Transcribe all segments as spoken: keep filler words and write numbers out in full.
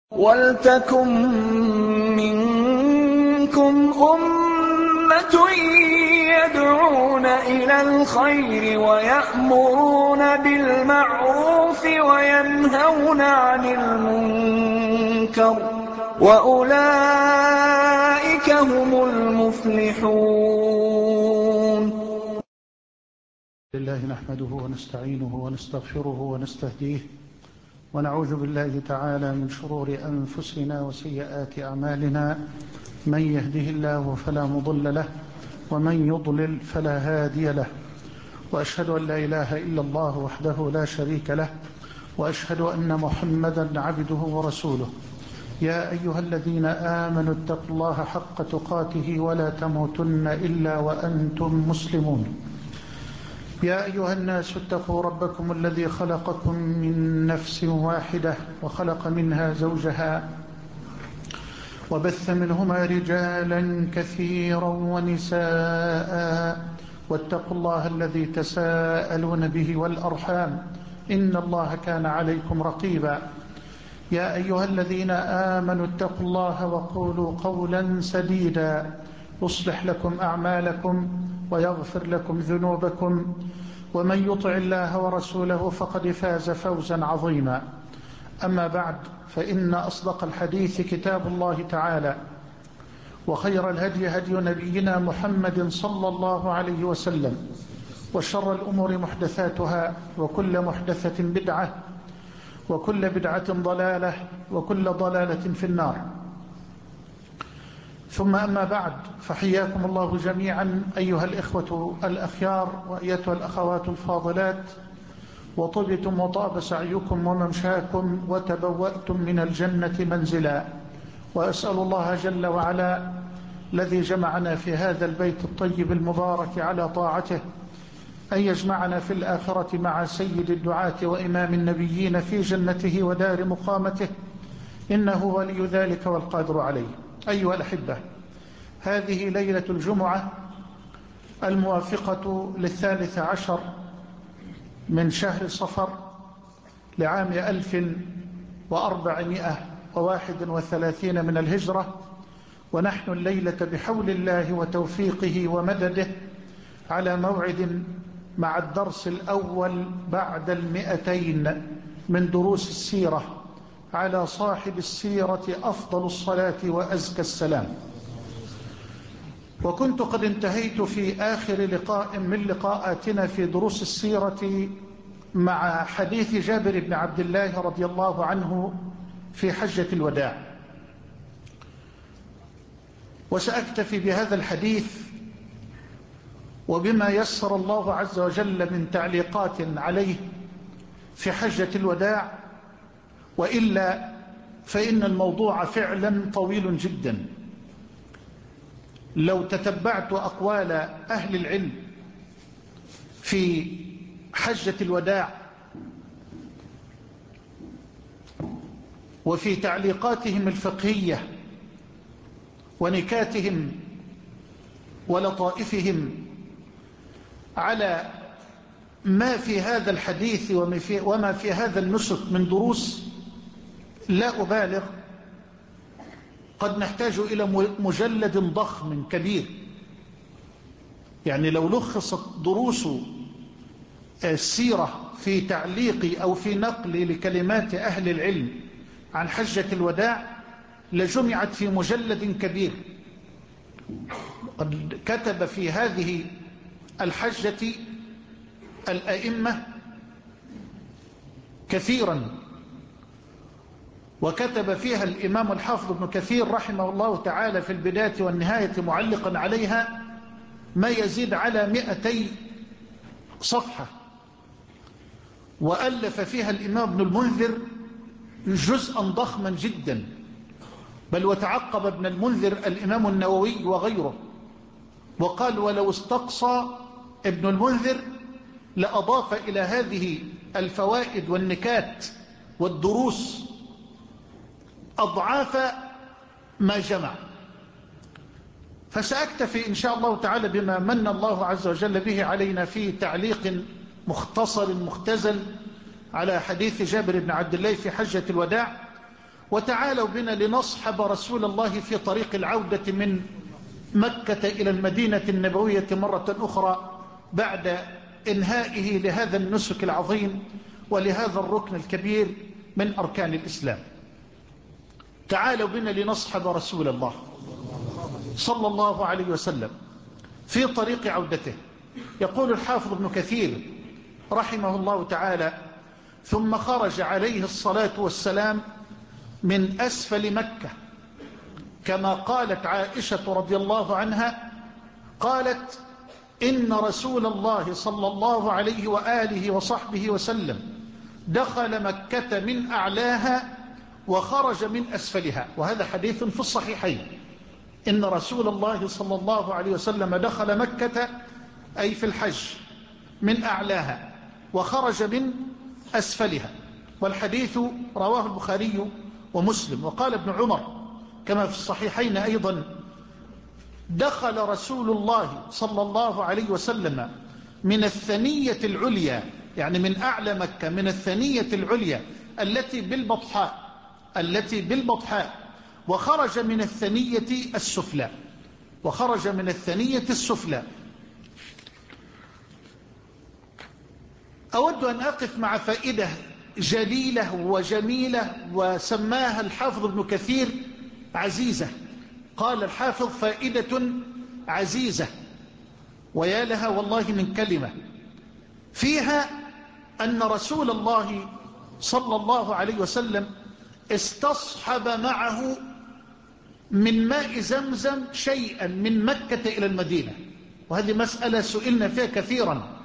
وَلْتَكُن مِّنكُمْ أُمَّةٌ يَدْعُونَ إِلَى الْخَيْرِ وَيَأْمُرُونَ بِالْمَعْرُوفِ وَيَنْهَوْنَ عَنِ الْمُنكَرِ ۚ وَأُولَٰئِكَ هُمُ الْمُفْلِحُونَ. لله نحمده ونستعينه ونستغفره ونستهديه ونعوذ بالله تعالى من شرور أنفسنا وسيئات أعمالنا، من يهده الله فلا مضل له ومن يضلل فلا هادي له، وأشهد أن لا إله إلا الله وحده لا شريك له، وأشهد أن محمدا عبده ورسوله. يا أيها الذين آمنوا اتقوا الله حق تقاته ولا تموتن إلا وأنتم مسلمون. يا أيها الناس اتقوا ربكم الذي خلقكم من نفس واحدة وخلق منها زوجها وبث منهما رجالا كثيرا ونساء، واتقوا الله الذي تساءلون به والأرحام إن الله كان عليكم رقيبا. يا أيها الذين آمنوا اتقوا الله وقولوا قولا سديدا يصلح لكم أعمالكم ويغفر لكم ذنوبكم، ومن يطع الله ورسوله فقد فاز فوزا عظيما. أما بعد، فإن أصدق الحديث كتاب الله تعالى، وخير الهدي هدي نبينا محمد صلى الله عليه وسلم، وشر الأمور محدثاتها، وكل محدثة بدعة، وكل بدعة ضلالة، وكل ضلالة في النار. ثم أما بعد، فحياكم الله جميعا أيها الإخوة الأخيار وأيتها الأخوات الفاضلات، وطبتم وطاب سعيكم وممشاكم وتبوأتم من الجنة منزلا. وأسأل الله جل وعلا الذي جمعنا في هذا البيت الطيب المبارك على طاعته أن يجمعنا في الآخرة مع سيد الدعاة وإمام النبيين في جنته ودار مقامته، إنه ولي ذلك والقادر عليه. أيها الأحبة، هذه ليلة الجمعة الموافقة للثالث عشر من شهر صفر لعام ألف وأربعمائة وواحد وثلاثين من الهجرة، ونحن الليلة بحول الله وتوفيقه ومدده على موعد مع الدرس الأول بعد المئتين من دروس السيرة على صاحب السيرة أفضل الصلاة وأزكى السلام. وكنت قد انتهيت في آخر لقاء من لقاءاتنا في دروس السيرة مع حديث جابر بن عبد الله رضي الله عنه في حجة الوداع، وسأكتفي بهذا الحديث وبما يسر الله عز وجل من تعليقات عليه في حجة الوداع، وإلا فإن الموضوع فعلا طويل جدا. لو تتبعت أقوال أهل العلم في حجة الوداع وفي تعليقاتهم الفقهية ونكاتهم ولطائفهم على ما في هذا الحديث وما في هذا النسك من دروس، لا أبالغ، قد نحتاج إلى مجلد ضخم كبير. يعني لو لخصت دروس السيرة في تعليقي أو في نقلي لكلمات أهل العلم عن حجة الوداع لجمعت في مجلد كبير. قد كتب في هذه الحجة الأئمة كثيرا، وكتب فيها الإمام الحافظ ابن كثير رحمه الله تعالى في البداية والنهاية معلقا عليها ما يزيد على مئتي صفحة، وألف فيها الإمام ابن المنذر جزءا ضخما جدا، بل وتعقب ابن المنذر الإمام النووي وغيره، وقال ولو استقصى ابن المنذر لأضاف إلى هذه الفوائد والنكات والدروس أضعاف ما جمع. فسأكتفي إن شاء الله تعالى بما من الله عز وجل به علينا في تعليق مختصر مختزل على حديث جابر بن عبد الله في حجة الوداع، وتعالوا بنا لنصحب رسول الله في طريق العودة من مكة إلى المدينة النبوية مرة أخرى بعد إنهائه لهذا النسك العظيم ولهذا الركن الكبير من أركان الإسلام. تعالوا بنا لنصحب رسول الله صلى الله عليه وسلم في طريق عودته. يقول الحافظ ابن كثير رحمه الله تعالى: ثم خرج عليه الصلاة والسلام من أسفل مكة، كما قالت عائشة رضي الله عنها، قالت: إن رسول الله صلى الله عليه وآله وصحبه وسلم دخل مكة من أعلاها وخرج من أسفلها. وهذا حديث في الصحيحين، إن رسول الله صلى الله عليه وسلم دخل مكة أي في الحج من أعلاها وخرج من أسفلها. والحديث رواه البخاري ومسلم. وقال ابن عمر كما في الصحيحين أيضا: دخل رسول الله صلى الله عليه وسلم من الثنية العليا، يعني من أعلى مكة، من الثنية العليا التي بالبطحاء التي بالبطحاء وخرج من الثنية السفلى وخرج من الثنية السفلى. أود أن أقف مع فائدة جليلة وجميلة وسماها الحافظ ابن كثير عزيزة. قال الحافظ: فائدة عزيزة، ويا لها والله من كلمة فيها أن رسول الله صلى الله عليه وسلم استصحب معه من ماء زمزم شيئا من مكة إلى المدينة. وهذه مسألة سئلنا فيها كثيرا،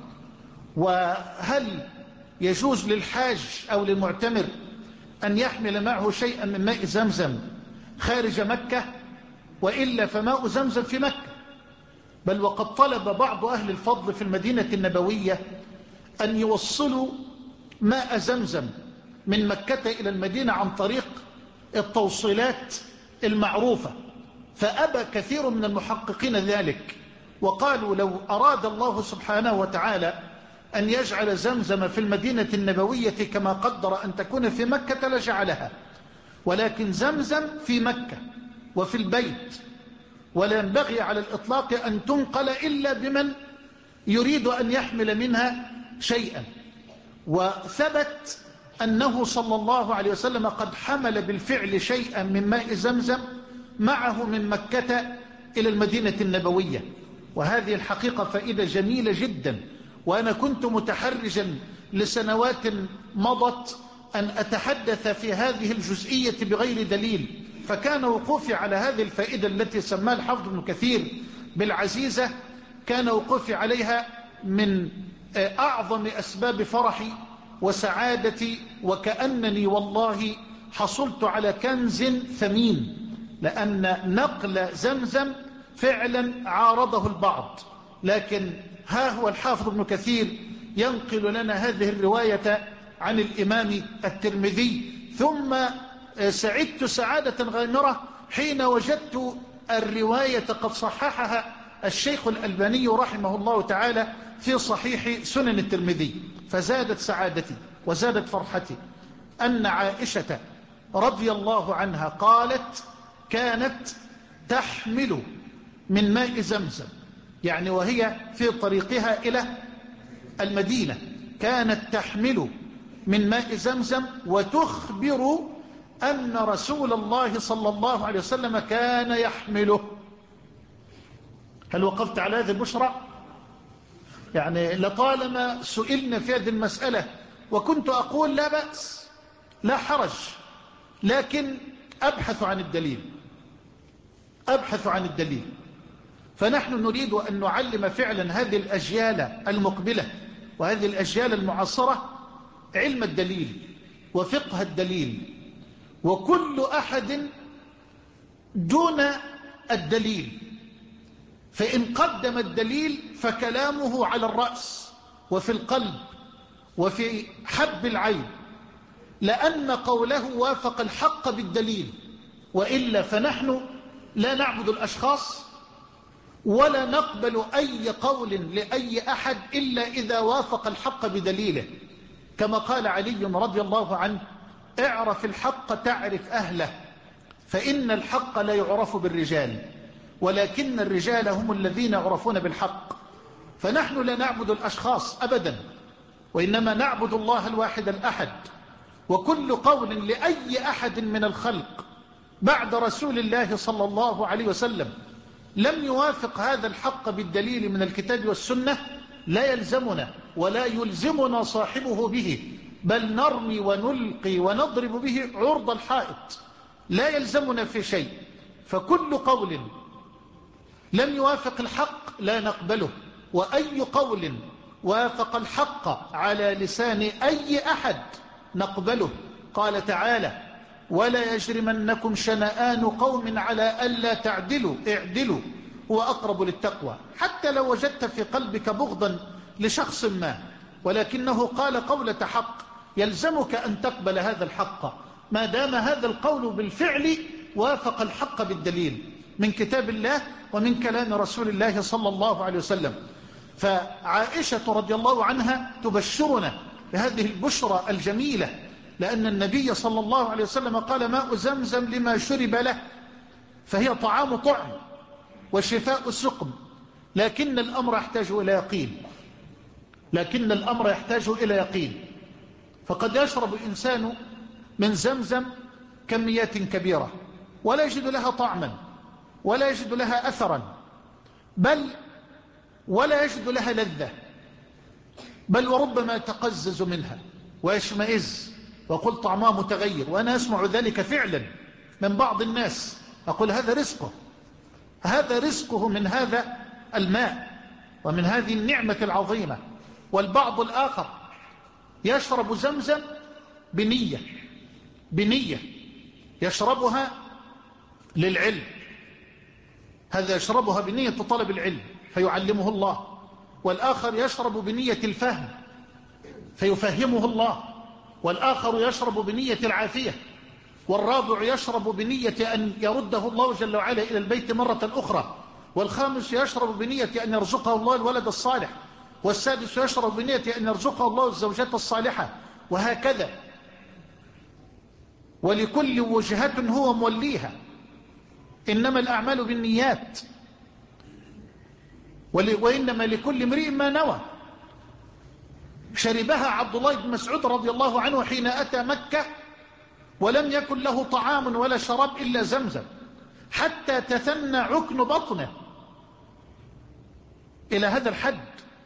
وهل يجوز للحاج أو للمعتمر أن يحمل معه شيئا من ماء زمزم خارج مكة؟ وإلا فماء زمزم في مكة. بل وقد طلب بعض أهل الفضل في المدينة النبوية أن يوصلوا ماء زمزم من مكة إلى المدينة عن طريق التوصيلات المعروفة، فأبى كثير من المحققين ذلك، وقالوا لو أراد الله سبحانه وتعالى أن يجعل زمزم في المدينة النبوية كما قدر أن تكون في مكة لجعلها، ولكن زمزم في مكة وفي البيت، ولا ينبغي على الإطلاق أن تنقل إلا بمن يريد أن يحمل منها شيئا. وثبت أنه صلى الله عليه وسلم قد حمل بالفعل شيئا من ماء زمزم معه من مكة إلى المدينة النبوية. وهذه الحقيقة فائدة جميلة جدا، وأنا كنت متحرجا لسنوات مضت أن أتحدث في هذه الجزئية بغير دليل، فكان وقوفي على هذه الفائدة التي سماها الحافظ ابن كثير بالعزيزة، كان وقوفي عليها من أعظم أسباب فرحي وسعادتي، وكأنني والله حصلت على كنز ثمين، لأن نقل زمزم فعلا عارضه البعض، لكن ها هو الحافظ ابن كثير ينقل لنا هذه الرواية عن الإمام الترمذي. ثم سعدت سعادة غامرة حين وجدت الرواية قد صححها الشيخ الألباني رحمه الله تعالى في صحيح سنن الترمذي، فزادت سعادتي وزادت فرحتي أن عائشة رضي الله عنها قالت: كانت تحمل من ماء زمزم، يعني وهي في طريقها إلى المدينة كانت تحمل من ماء زمزم وتخبر أن رسول الله صلى الله عليه وسلم كان يحمله. هل وقفت على هذه البشرى؟ يعني لطالما سئلنا في هذه المسألة وكنت أقول لا بأس لا حرج، لكن أبحث عن الدليل أبحث عن الدليل فنحن نريد أن نعلم فعلا هذه الأجيال المقبلة وهذه الأجيال المعاصرة علم الدليل وفقه الدليل، وكل أحد دون الدليل، فإن قدم الدليل فكلامه على الرأس وفي القلب وفي حب العين، لأن قوله وافق الحق بالدليل، وإلا فنحن لا نعبد الأشخاص ولا نقبل أي قول لأي أحد إلا إذا وافق الحق بدليله، كما قال علي رضي الله عنه: اعرف الحق تعرف أهله، فإن الحق لا يعرف بالرجال ولكن الرجال هم الذين يعرفون بالحق. فنحن لا نعبد الأشخاص أبدا، وإنما نعبد الله الواحد الأحد. وكل قول لأي أحد من الخلق بعد رسول الله صلى الله عليه وسلم لم يوافق هذا الحق بالدليل من الكتاب والسنة لا يلزمنا ولا يلزمنا صاحبه به، بل نرمي ونلقي ونضرب به عرض الحائط، لا يلزمنا في شيء. فكل قول لم يوافق الحق لا نقبله، وأي قول وافق الحق على لسان أي أحد نقبله. قال تعالى: ولا يجرمنكم شنآن قوم على ألا تعدلوا اعدلوا هو أقرب للتقوى. حتى لو وجدت في قلبك بغضا لشخص ما ولكنه قال قولة حق يلزمك أن تقبل هذا الحق ما دام هذا القول بالفعل وافق الحق بالدليل من كتاب الله ومن كلام رسول الله صلى الله عليه وسلم. فعائشة رضي الله عنها تبشرنا بهذه البشرى الجميلة، لأن النبي صلى الله عليه وسلم قال: ماء زمزم لما شرب له، فهي طعام طعم وشفاء سقم، لكن الأمر يحتاج إلى يقين لكن الأمر يحتاج إلى يقين فقد يشرب الإنسان من زمزم كميات كبيرة ولا يجد لها طعما ولا يجد لها أثرا، بل ولا يجد لها لذة، بل وربما يتقزز منها ويشمئز وقل طعمها متغير. وأنا أسمع ذلك فعلا من بعض الناس، أقول هذا رزقه هذا رزقه من هذا الماء ومن هذه النعمة العظيمة. والبعض الآخر يشرب زمزم بنية بنية يشربها للعلم، هذا يشربها بنية طلب العلم فيعلمه الله، والآخر يشرب بنية الفهم فيفهمه الله، والآخر يشرب بنية العافية، والرابع يشرب بنية أن يرده الله جل وعلا إلى البيت مرة أخرى، والخامس يشرب بنية أن يرزقه الله الولد الصالح، والسادس يشرب بنية أن يرزقه الله الزوجات الصالحة، وهكذا. ولكل وجهة هو موليها، إنما الأعمال بالنيات وإنما لكل امرئ ما نوى. شربها عبد الله بن مسعود رضي الله عنه حين أتى مكة ولم يكن له طعام ولا شراب إلا زمزم، حتى تثنى عكن بطنه إلى هذا الحد،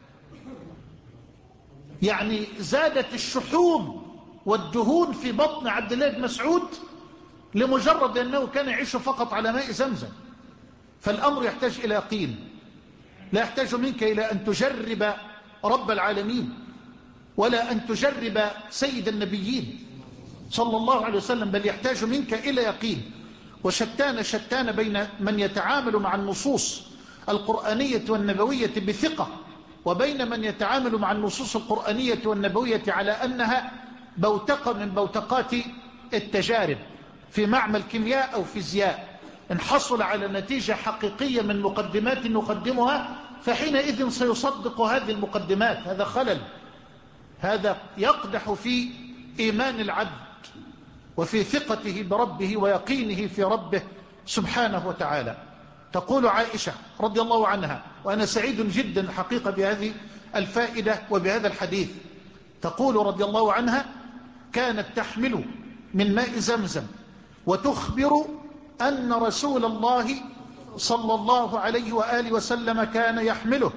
يعني زادت الشحوم والدهون في بطن عبد الله بن مسعود لمجرد أنه كان يعيش فقط على ماء زمزم. فالأمر يحتاج إلى يقين، لا يحتاج منك إلى أن تجرب رب العالمين ولا أن تجرب سيد النبيين صلى الله عليه وسلم، بل يحتاج منك إلى يقين. وشتان شتان بين من يتعامل مع النصوص القرآنية والنبوية بثقة وبين من يتعامل مع النصوص القرآنية والنبوية على أنها بوتقة من بوتقات التجارب في معمل كيمياء أو فيزياء. إن حصل على نتيجة حقيقية من مقدمات نقدمها فحينئذ سيصدق هذه المقدمات. هذا خلل، هذا يقدح في إيمان العبد وفي ثقته بربه ويقينه في ربه سبحانه وتعالى. تقول عائشة رضي الله عنها، وأنا سعيد جدا حقيقة بهذه الفائدة وبهذا الحديث، تقول رضي الله عنها: كانت تحمل من ماء زمزم وتخبر أن رسول الله صلى الله عليه وآله وسلم كان يحمله.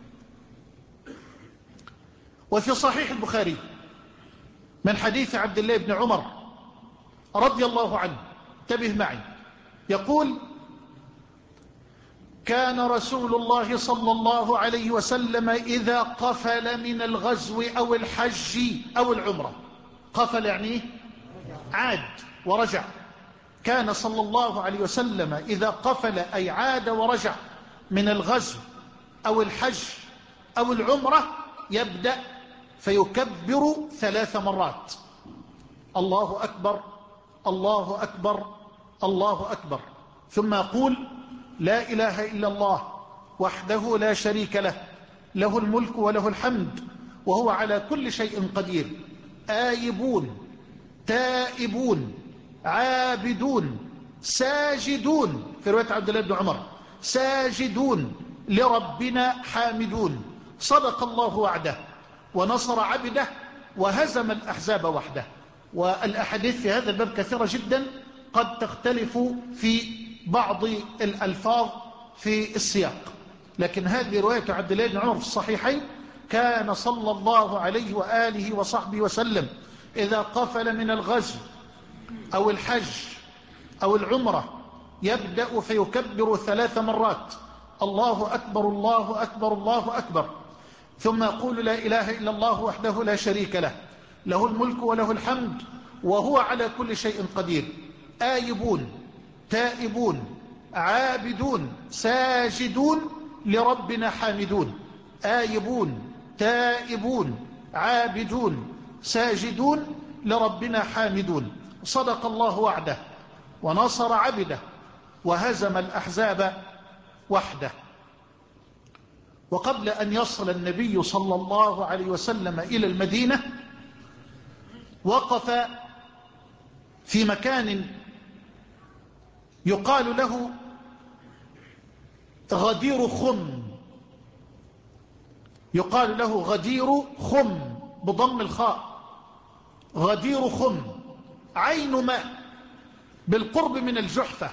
وفي صحيح البخاري من حديث عبد الله بن عمر رضي الله عنه، انتبه معي، يقول: كان رسول الله صلى الله عليه وسلم إذا قفل من الغزو أو الحج أو العمرة، قفل يعني عاد ورجع، كان صلى الله عليه وسلم إذا قفل أي عاد ورجع من الغزو أو الحج أو العمرة يبدأ فيكبر ثلاث مرات: الله أكبر الله أكبر الله أكبر، ثم يقول: لا إله إلا الله وحده لا شريك له، له الملك وله الحمد وهو على كل شيء قدير، آيبون تائبون عابدون ساجدون، في رواية عبد الله بن عمر ساجدون لربنا حامدون. صدق الله وعده ونصر عبده وهزم الأحزاب وحده. والأحاديث في هذا الباب كثيرة جدا، قد تختلف في بعض الألفاظ في السياق، لكن هذه رواية عبد الله بن عمر في الصحيحين: كان صلى الله عليه وآله وصحبه وسلم إذا قفل من الغزو أو الحج أو العمرة يبدأ فيكبر ثلاث مرات: الله أكبر الله أكبر الله أكبر، ثم يقول: لا إله إلا الله وحده لا شريك له، له الملك وله الحمد وهو على كل شيء قدير، آيبون تائبون عابدون ساجدون لربنا حامدون. آيبون تائبون عابدون ساجدون لربنا حامدون. صدق الله وعده ونصر عبده وهزم الأحزاب وحده. وقبل أن يصل النبي صلى الله عليه وسلم إلى المدينة وقف في مكان يقال له غدير خم، يقال له غدير خم بضم الخاء، غدير خم، عين ماء بالقرب من الجحفة،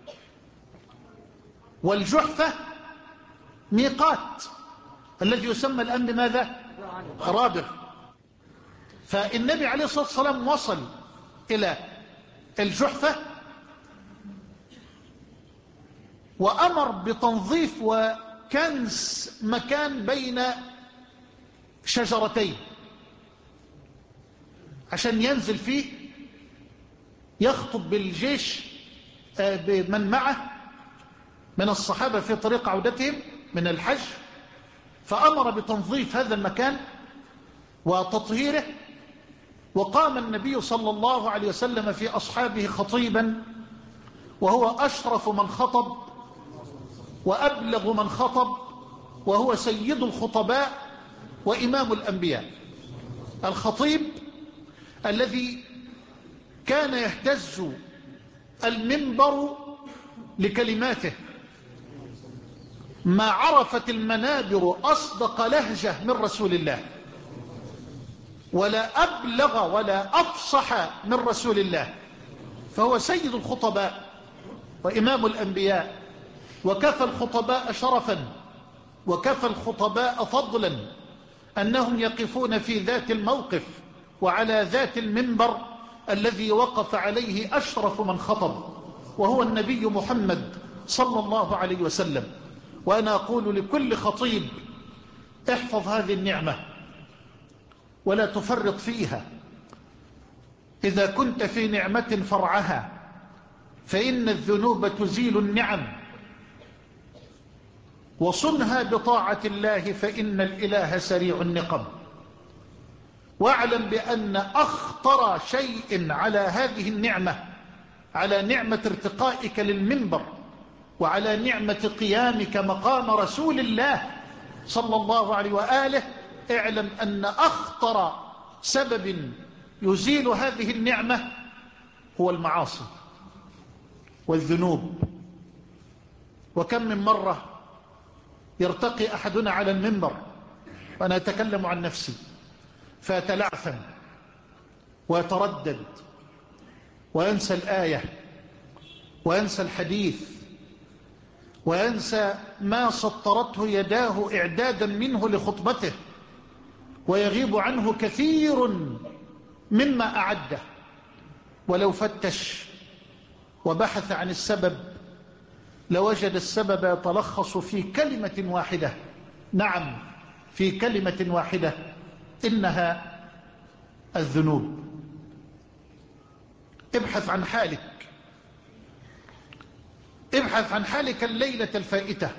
والجحفة ميقات الذي يسمى الآن بماذا؟ رابغ. فالنبي عليه الصلاة والسلام وصل إلى الجحفة وأمر بتنظيف وكنس مكان بين شجرتين عشان ينزل فيه يخطب بالجيش بمن معه من الصحابة في طريق عودتهم من الحج. فأمر بتنظيف هذا المكان وتطهيره، وقام النبي صلى الله عليه وسلم في أصحابه خطيبا، وهو أشرف من خطب وأبلغ من خطب، وهو سيد الخطباء وإمام الأنبياء. الخطيب الذي كان يهتز المنبر لكلماته، ما عرفت المنابر أصدق لهجة من رسول الله، ولا أبلغ ولا أفصح من رسول الله، فهو سيد الخطباء وإمام الأنبياء، وكفى الخطباء شرفا وكفى الخطباء فضلا أنهم يقفون في ذات الموقف وعلى ذات المنبر الذي وقف عليه أشرف من خطب، وهو النبي محمد صلى الله عليه وسلم. وأنا أقول لكل خطيب: احفظ هذه النعمة ولا تفرط فيها. إذا كنت في نعمة فرعها، فإن الذنوب تزيل النعم، وصنها بطاعة الله فإن الإله سريع النقم. واعلم بأن أخطر شيء على هذه النعمة، على نعمة ارتقائك للمنبر وعلى نعمة قيامك مقام رسول الله صلى الله عليه وآله، اعلم أن أخطر سبب يزيل هذه النعمة هو المعاصي والذنوب. وكم من مرة يرتقي أحدنا على المنبر، وأنا أتكلم عن نفسي، فيتلعثم ويتردد وينسى الآية وينسى الحديث وينسى ما سطرته يداه إعدادا منه لخطبته، ويغيب عنه كثير مما أعده. ولو فتش وبحث عن السبب لوجد السبب يتلخص في كلمة واحدة، نعم في كلمة واحدة، إنها الذنوب. ابحث عن حالك، ابحث عن حالك الليلة الفائتة.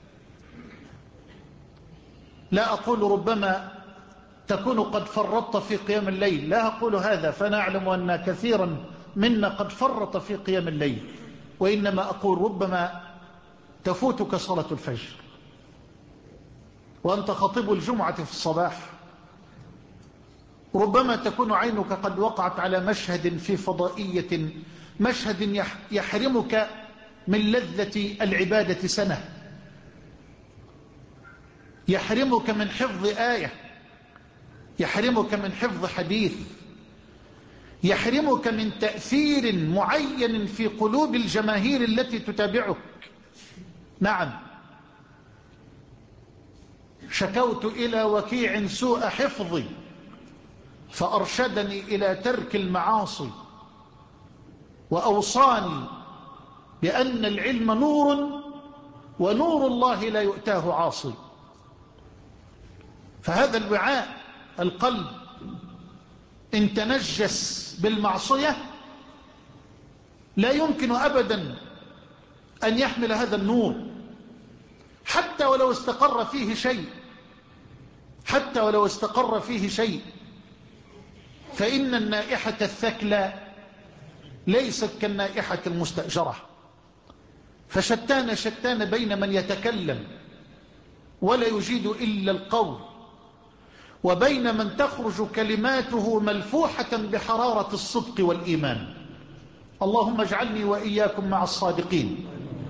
لا أقول ربما تكون قد فرطت في قيام الليل، لا أقول هذا، فأنا أعلم أن كثيرا منا قد فرط في قيام الليل، وإنما أقول ربما تفوتك صلاة الفجر وأنت خطيب الجمعة في الصباح، ربما تكون عينك قد وقعت على مشهد في فضائية، مشهد يحرمك من لذة العبادة سنة، يحرمك من حفظ آية، يحرمك من حفظ حديث، يحرمك من تأثير معين في قلوب الجماهير التي تتابعك. نعم، شكوت إلى وكيع سوء حفظي فأرشدني إلى ترك المعاصي، وأوصاني بأن العلم نور، ونور الله لا يؤتاه عاصي. فهذا الوعاء القلب إن تنجس بالمعصية لا يمكن أبدا أن يحمل هذا النور، حتى ولو استقر فيه شيء، حتى ولو استقر فيه شيء. فإن النائحة الثكلى ليست كالنائحة المستأجرة، فشتان شتان بين من يتكلم ولا يجيد إلا القول، وبين من تخرج كلماته ملفوحة بحرارة الصدق والإيمان. اللهم اجعلني وإياكم مع الصادقين.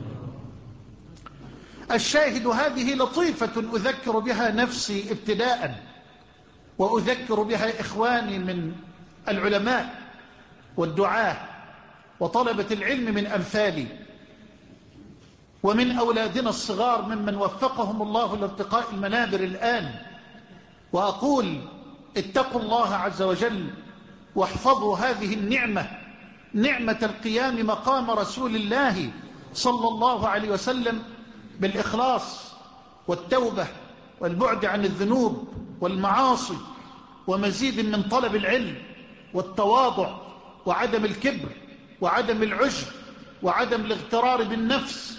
الشاهد، هذه لطيفة أذكر بها نفسي ابتداء، وأذكر بها إخواني من العلماء والدعاة وطلبة العلم من أمثالي، ومن أولادنا الصغار ممن وفقهم الله لارتقاء المنابر الآن. وأقول: اتقوا الله عز وجل واحفظوا هذه النعمة، نعمة القيام مقام رسول الله صلى الله عليه وسلم بالإخلاص والتوبة والبعد عن الذنوب والمعاصي، ومزيد من طلب العلم والتواضع وعدم الكبر وعدم العجب وعدم الاغترار بالنفس،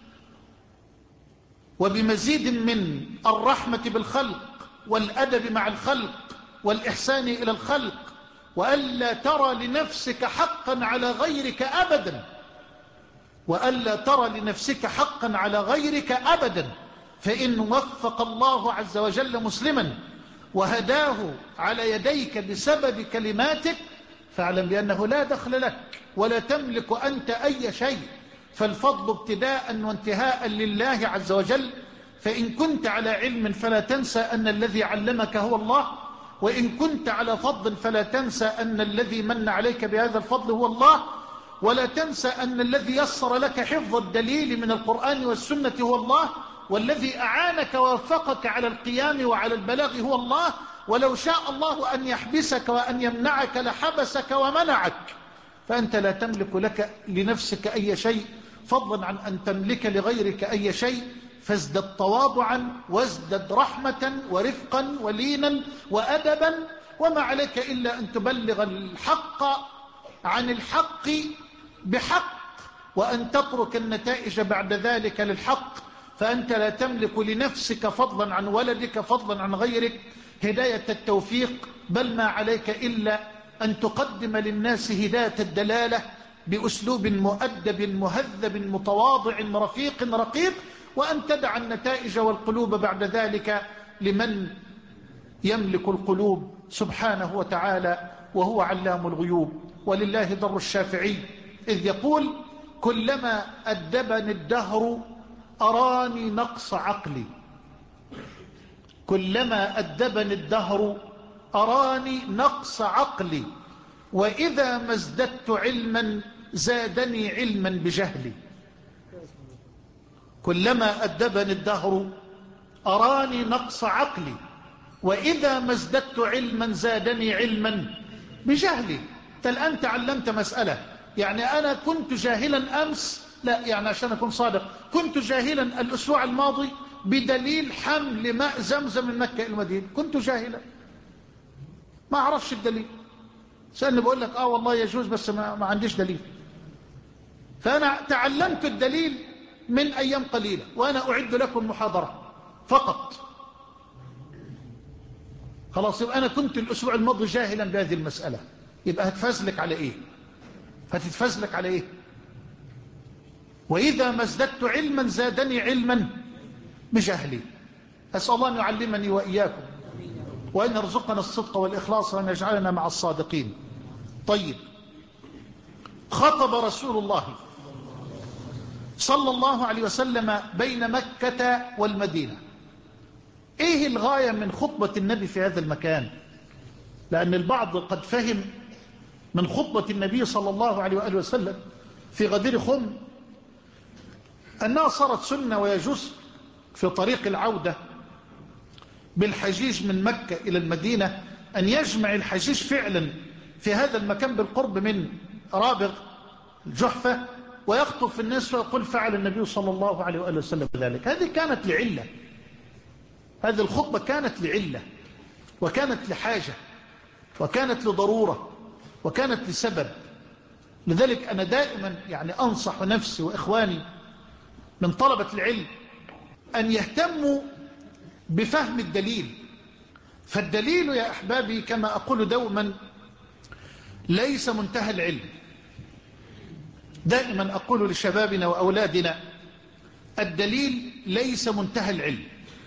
وبمزيد من الرحمة بالخلق والأدب مع الخلق والإحسان إلى الخلق، وألا ترى لنفسك حقا على غيرك أبدا، وألا ترى لنفسك حقا على غيرك أبدا. فإن وفق الله عز وجل مسلما وهداه على يديك بسبب كلماتك، فاعلم بأنه لا دخل لك ولا تملك أنت أي شيء، فالفضل ابتداء وانتهاء لله عز وجل. فإن كنت على علم فلا تنسى أن الذي علمك هو الله، وإن كنت على فضل فلا تنسى أن الذي من عليك بهذا الفضل هو الله، ولا تنسى أن الذي يسر لك حفظ الدليل من القرآن والسنة هو الله، والذي أعانك ووفقك على القيام وعلى البلاغ هو الله. ولو شاء الله أن يحبسك وأن يمنعك لحبسك ومنعك، فأنت لا تملك لك لنفسك أي شيء، فضلا عن أن تملك لغيرك أي شيء. فازدد تواضعا وازدد رحمة ورفقا ولينا وأدبا، وما عليك إلا أن تبلغ الحق عن الحق بحق، وأن تترك النتائج بعد ذلك للحق. فأنت لا تملك لنفسك فضلا عن ولدك، فضلا عن غيرك، هداية التوفيق، بل ما عليك إلا أن تقدم للناس هداية الدلالة بأسلوب مؤدب مهذب متواضع رفيق رقيق، وأن تدع النتائج والقلوب بعد ذلك لمن يملك القلوب سبحانه وتعالى، وهو علام الغيوب. ولله در الشافعي إذ يقول: كلما أدبني الدهر أراني نقص عقلي، كلما أدبني الدهر أراني نقص عقلي، وإذا ما ازددت علما زادني علما بجهلي. كلما أدبني الدهر أراني نقص عقلي، وإذا ما ازددت علما زادني علما بجهلي. أنت الآن تعلمت مسألة، يعني أنا كنت جاهلا أمس، لا يعني عشان أكون صادق، كنت جاهلا الأسبوع الماضي بدليل حمل ماء زمزم من مكة إلى المدينة، كنت جاهلا ما أعرفش الدليل. سألني بقول لك آه والله يجوز بس ما, ما عنديش دليل. فأنا تعلمت الدليل من أيام قليلة، وأنا أعد لكم محاضرة فقط. خلاص، يبقى أنا كنت الأسبوع الماضي جاهلا بهذه المسألة، يبقى هتفزلك على إيه؟ هتتفزلك على إيه؟ وإذا ما ازددت علما زادني علما بجهلي. أسأل الله أن يعلمني وإياكم. وأن يرزقنا الصدق والإخلاص وأن يجعلنا مع الصادقين. طيب، خطب رسول الله صلى الله عليه وسلم بين مكة والمدينة. ايه الغاية من خطبة النبي في هذا المكان؟ لأن البعض قد فهم من خطبة النبي صلى الله عليه وآله وسلم في غدير خم أنها صارت سنة ويجوز في طريق العودة بالحجيج من مكة إلى المدينة أن يجمع الحجيج فعلا في هذا المكان بالقرب من رابغ الجحفة ويخطب في الناس ويقول فعل النبي صلى الله عليه وآله وسلم ذلك. هذه كانت لعلة، هذه الخطبة كانت لعلة وكانت لحاجة وكانت لضرورة وكانت لسبب. لذلك أنا دائما يعني أنصح نفسي وإخواني من طلبة العلم أن يهتموا بفهم الدليل. فالدليل يا أحبابي كما أقول دوما ليس منتهى العلم. دائما أقول لشبابنا وأولادنا الدليل ليس منتهى العلم.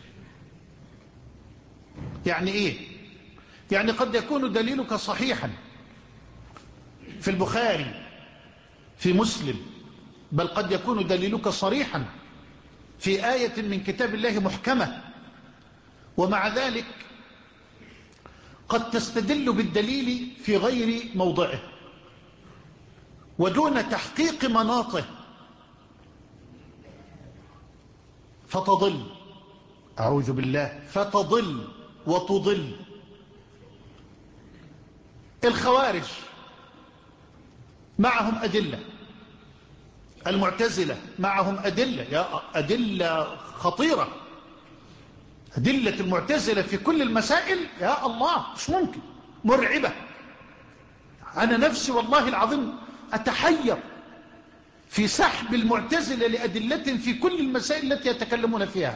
يعني إيه؟ يعني قد يكون دليلك صحيحا في البخاري في مسلم، بل قد يكون دليلك صريحا في آية من كتاب الله محكمة، ومع ذلك قد تستدل بالدليل في غير موضعه ودون تحقيق مناطه فتضل، أعوذ بالله، فتضل وتضل. الخوارج معهم أدلة، المعتزلة معهم أدلة، يا أدلة خطيرة، أدلة المعتزلة في كل المسائل يا الله مش ممكن، مرعبة. أنا نفسي والله العظيم أتحير في سحب المعتزلة لأدلة في كل المسائل التي يتكلمون فيها.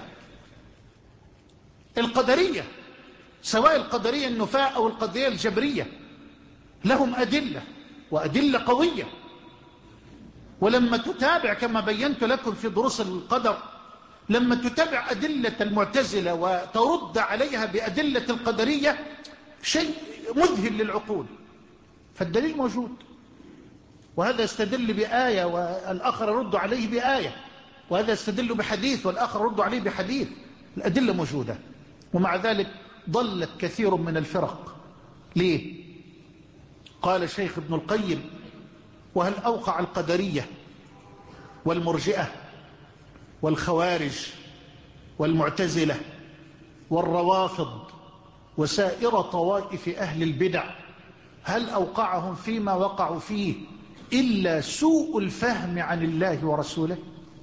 القدرية سواء القدرية النفاة أو القدرية الجبرية لهم أدلة وأدلة قوية، ولما تتابع كما بينت لكم في دروس القدر، لما تتابع أدلة المعتزلة وترد عليها بأدلة القدرية شيء مذهل للعقول. فالدليل موجود، وهذا يستدل بآية والآخر يرد عليه بآية، وهذا يستدل بحديث والآخر يرد عليه بحديث. الأدلة موجودة، ومع ذلك ضلت كثير من الفرق. ليه؟ قال شيخ ابن القيم: وهل أوقع القدرية والمرجئة والخوارج والمعتزلة والروافض وسائر طوائف أهل البدع، هل أوقعهم فيما وقعوا فيه إلا سوء الفهم عن الله ورسوله؟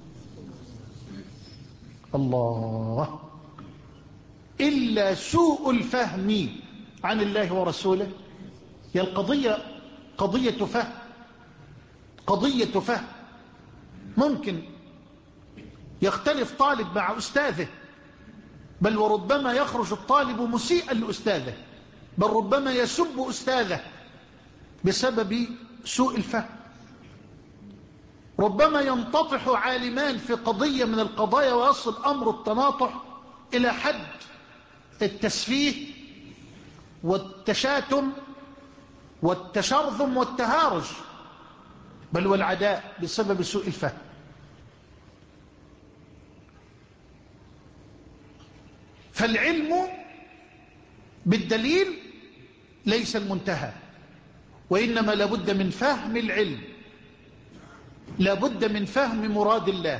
الله، إلا سوء الفهم عن الله ورسوله. هي القضية قضية فهم، قضية فهم. ممكن يختلف طالب مع أستاذه، بل وربما يخرج الطالب مسيئا لأستاذه، بل ربما يسب أستاذه بسبب سوء الفهم. ربما ينتطح عالمان في قضية من القضايا ويصل أمر التناطح إلى حد التسفيه والتشاتم والتشرذم والتهارج، بل والعداء بسبب سوء الفهم. فالعلم بالدليل ليس المنتهى، وإنما لابد من فهم العلم، لابد من فهم مراد الله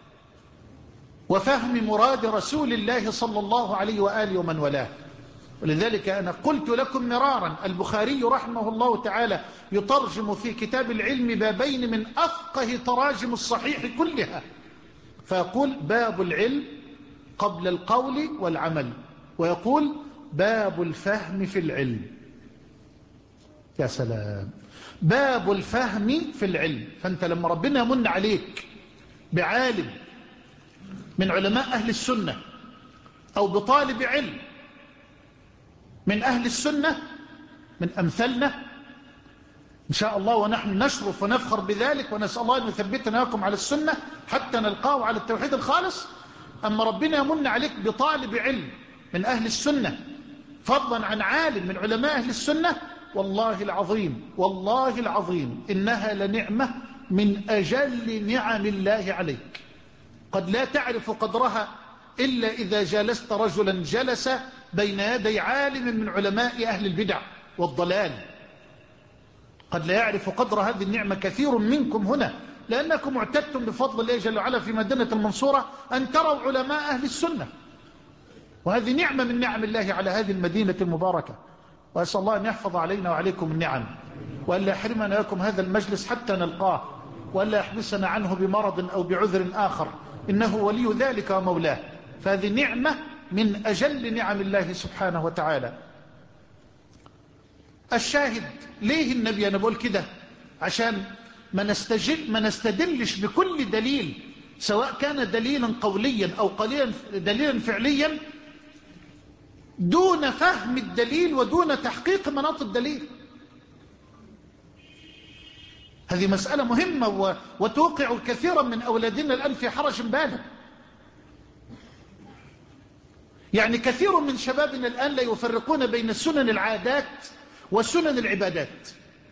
وفهم مراد رسول الله صلى الله عليه وآله ومن والاه. ولذلك أنا قلت لكم مرارا، البخاري رحمه الله تعالى يترجم في كتاب العلم بابين من أفقه تراجم الصحيح كلها، فيقول: باب العلم قبل القول والعمل، ويقول: باب الفهم في العلم. يا سلام، باب الفهم في العلم. فأنت لما ربنا يمن عليك بعالم من علماء أهل السنة أو بطالب علم من أهل السنة من أمثلنا إن شاء الله، ونحن نشرف ونفخر بذلك، ونسأل الله أن يثبتنا لكم على السنة حتى نلقاه على التوحيد الخالص. أما ربنا يمن عليك بطالب علم من أهل السنة فضلا عن عالم من علماء أهل السنة، والله العظيم والله العظيم إنها لنعمة من أجل نعم الله عليك، قد لا تعرف قدرها إلا إذا جالست رجلا جلس بين يدي عالم من علماء أهل البدع والضلال. قد لا يعرف قدر هذه النعمة كثير منكم هنا، لأنكم اعتدتم بفضل الله جل وعلا في مدينة المنصورة أن تروا علماء أهل السنة، وهذه نعمة من نعم الله على هذه المدينة المباركة. وأسأل الله أن يحفظ علينا وعليكم النعم، وأن لا يحرمنا لكم هذا المجلس حتى نلقاه، وأن لا يحبسنا عنه بمرض أو بعذر آخر، إنه ولي ذلك ومولاه. فهذه نعمة من أجل نعم الله سبحانه وتعالى. الشاهد ليه النبي أنا بقول كده؟ عشان ما نستجل ما نستدلش بكل دليل، سواء كان دليلا قوليا أو قليلا دليلا فعليا، دون فهم الدليل ودون تحقيق مناط الدليل. هذه مسألة مهمة وتوقع كثيرا من أولادنا الآن في حرج بالغ. يعني كثير من شبابنا الآن لا يفرقون بين سنن العادات وسنن العبادات،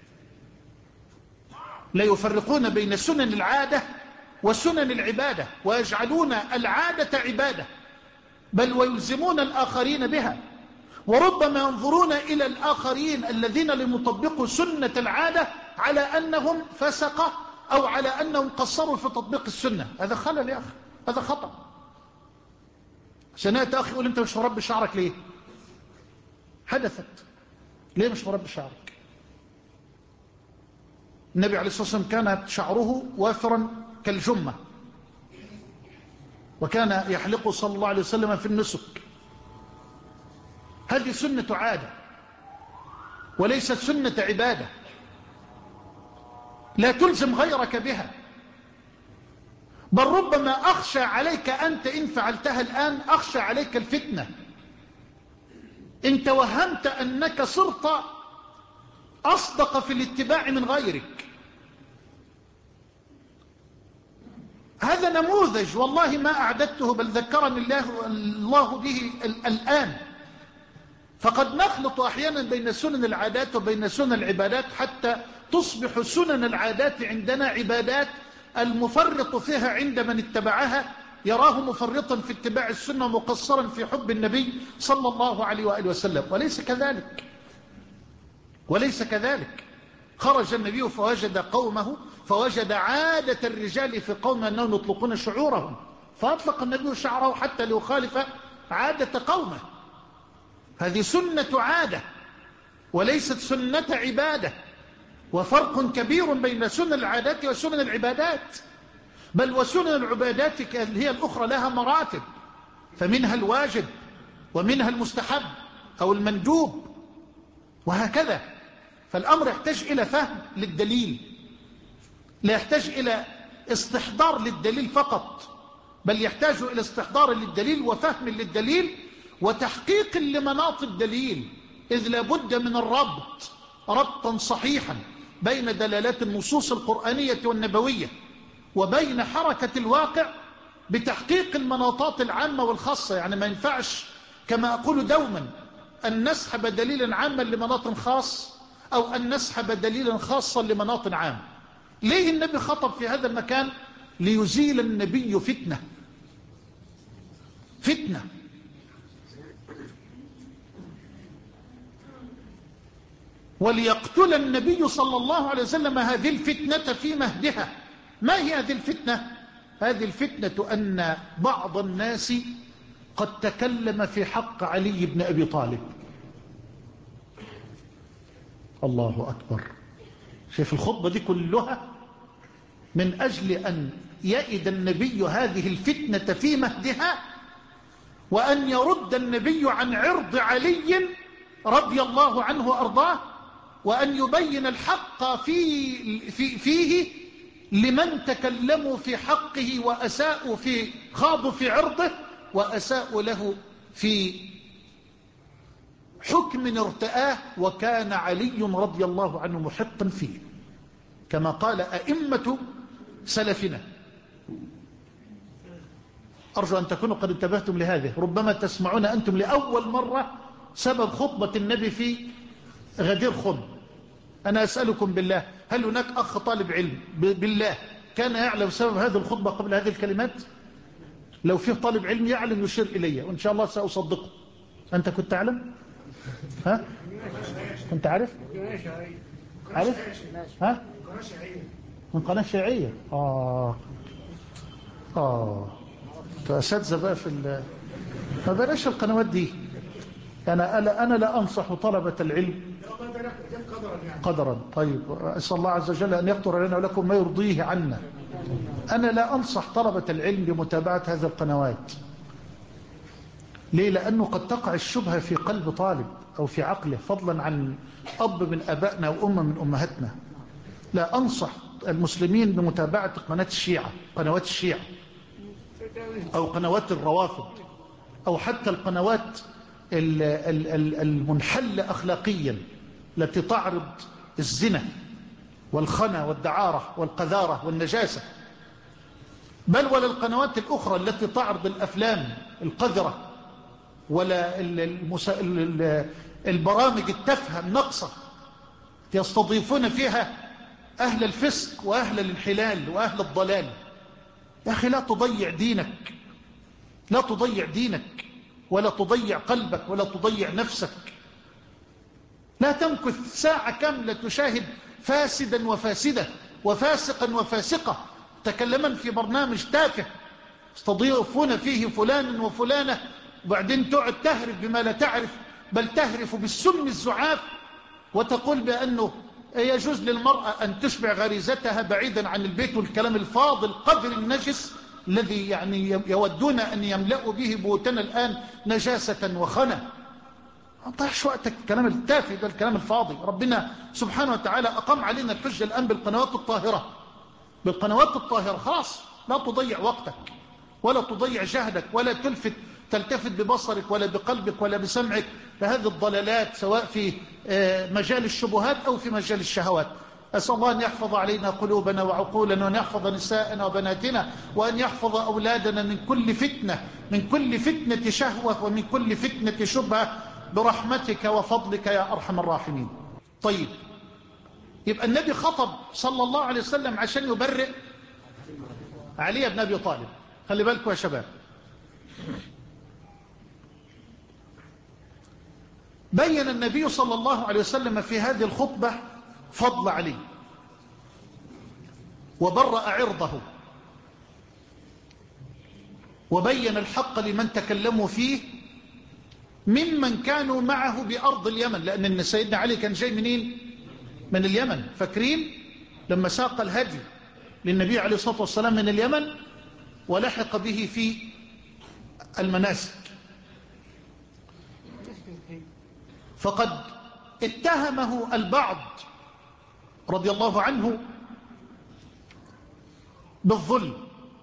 لا يفرقون بين سنن العادة وسنن العبادة، ويجعلون العادة عبادة، بل ويلزمون الآخرين بها، وربما ينظرون إلى الآخرين الذين لم يطبقوا سنة العادة على أنهم فسقة أو على أنهم قصروا في تطبيق السنة. هذا خلل يا أخي، هذا خطأ. سنأتي أخي يقول أنت مش مربي شعرك ليه؟ حدثت ليه مش مربي شعرك؟ النبي عليه الصلاة والسلام كان شعره وافرا كالجمة، وكان يحلقه صلى الله عليه وسلم في النسك. هذه سنة عادة وليست سنة عبادة، لا تلزم غيرك بها، بل ربما أخشى عليك أنت إن فعلتها الآن، أخشى عليك الفتنة إن توهمت أنك صرت أصدق في الاتباع من غيرك. هذا نموذج والله ما أعددته، بل ذكرني الله, الله به الآن. فقد نخلط أحيانا بين سنن العادات وبين سنن العبادات، حتى تصبح سنن العادات عندنا عبادات، المفرط فيها عند من اتبعها يراه مفرطا في اتباع السنة ومقصرا في حب النبي صلى الله عليه وآله وسلم، وليس كذلك، وليس كذلك. خرج النبي فوجد قومه، فوجد عادة الرجال في قوم أنهم يطلقون شعورهم، فأطلق النبي شعره حتى ليخالف عادة قومه. هذه سنة عادة وليست سنة عبادة، وفرق كبير بين سنن العادات وسنن العبادات، بل وسنن العبادات هي الأخرى لها مراتب، فمنها الواجب ومنها المستحب أو المندوب وهكذا. فالأمر يحتاج إلى فهم للدليل، لا يحتاج إلى استحضار للدليل فقط، بل يحتاج إلى استحضار للدليل وفهم للدليل وتحقيق لمناط الدليل، إذ لابد من الربط ربطا صحيحا بين دلالات النصوص القرآنية والنبوية وبين حركة الواقع بتحقيق المناطات العامة والخاصة. يعني ما ينفعش كما أقول دوما أن نسحب دليلا عاما لمناط خاص، أو أن نسحب دليلا خاصا لمناط عام. ليه النبي خطب في هذا المكان؟ ليزيل النبي فتنة فتنة وليقتل النبي صلى الله عليه وسلم هذه الفتنة في مهدها. ما هي هذه الفتنة؟ هذه الفتنة أن بعض الناس قد تكلم في حق علي بن أبي طالب. الله أكبر. شايف الخطبة دي كلها من أجل أن يئد النبي هذه الفتنة في مهدها، وأن يرد النبي عن عرض علي رضي الله عنه وأرضاه، وأن يبين الحق في في فيه لمن تكلموا في حقه وأساءوا في خاضوا في عرضه وأساءوا له في حكم ارتآه، وكان علي رضي الله عنه محقا فيه كما قال أئمة سلفنا. أرجو أن تكونوا قد انتبهتم لهذه، ربما تسمعون أنتم لأول مرة سبب خطبة النبي في غدير خم. أنا أسألكم بالله، هل هناك أخ طالب علم بالله كان يعلم سبب هذه الخطبة قبل هذه الكلمات؟ لو فيه طالب علم يعلم يشير إلي وإن شاء الله سأصدقه. أنت كنت تعلم؟ ها؟ كنت عارف؟ عارف؟ ها؟ من قناة شيعية. آه آه فأساتذة بقى في ال ما بلاش القنوات دي. أنا أنا أنا لا أنصح طلبة العلم قدرا. طيب أسأل الله عز وجل أن يقدر لنا ولكم ما يرضيه عنا. أنا لا أنصح طلبة العلم بمتابعة هذه القنوات. ليه؟ لأنه قد تقع الشبهة في قلب طالب أو في عقله، فضلا عن أب من أبائنا وأم من أمهاتنا. لا أنصح المسلمين بمتابعة قناة الشيعة، قنوات الشيعة أو قنوات الروافض أو حتى القنوات المنحلة أخلاقيا التي تعرض الزنا والخنا والدعارة والقذارة والنجاسة، بل ولا القنوات الأخرى التي تعرض الأفلام القذرة ولا البرامج التافهة النقصة يستضيفون فيها أهل الفسق وأهل الانحلال وأهل الضلال. يا أخي لا تضيع دينك، لا تضيع دينك ولا تضيع قلبك ولا تضيع نفسك. لا تمكث ساعة كاملة تشاهد فاسدا وفاسدة وفاسقا وفاسقة تكلما في برنامج تافه استضيفون فيه فلان وفلانة، وبعدين تقعد تهرف بما لا تعرف، بل تهرف بالسم الزعاف وتقول بأنه يجوز للمرأة أن تشبع غريزتها بعيدا عن البيت، والكلام الفاضل القذر النجس الذي يعني يودون أن يملأوا به بيوتنا الآن نجاسة وخنا. ما تضيعش وقتك الكلام التافه ده، الكلام الفاضي. ربنا سبحانه وتعالى أقام علينا الحجة الآن بالقنوات الطاهرة، بالقنوات الطاهرة. خلاص لا تضيع وقتك ولا تضيع جهدك ولا تلفت تلتفت ببصرك ولا بقلبك ولا بسمعك لهذه الضلالات، سواء في مجال الشبهات أو في مجال الشهوات. أسأل الله أن يحفظ علينا قلوبنا وعقولنا، وأن يحفظ نساءنا وبناتنا، وأن يحفظ أولادنا من كل فتنة، من كل فتنة شهوة ومن كل فتنة شبهة برحمتك وفضلك يا أرحم الراحمين. طيب، يبقى النبي خطب صلى الله عليه وسلم عشان يبرئ علي بن أبي طالب. خلي بالكم يا شباب، بين النبي صلى الله عليه وسلم في هذه الخطبة فضل علي وبرأ عرضه، وبين الحق لمن تكلموا فيه ممن كانوا معه بأرض اليمن، لأن سيدنا علي كان جاي منين؟ من اليمن. فاكرين لما ساق الهدي للنبي عليه الصلاة والسلام من اليمن ولحق به في المناسك، فقد اتهمه البعض رضي الله عنه بالظلم،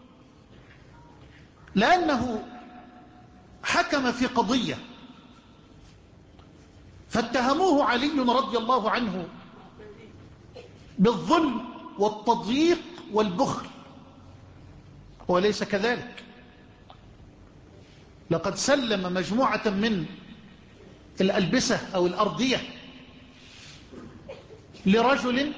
لأنه حكم في قضية فاتهموه علي رضي الله عنه بالظلم والتضييق والبخل، وليس كذلك. لقد سلم مجموعة من الألبسة أو الأرضية لرجل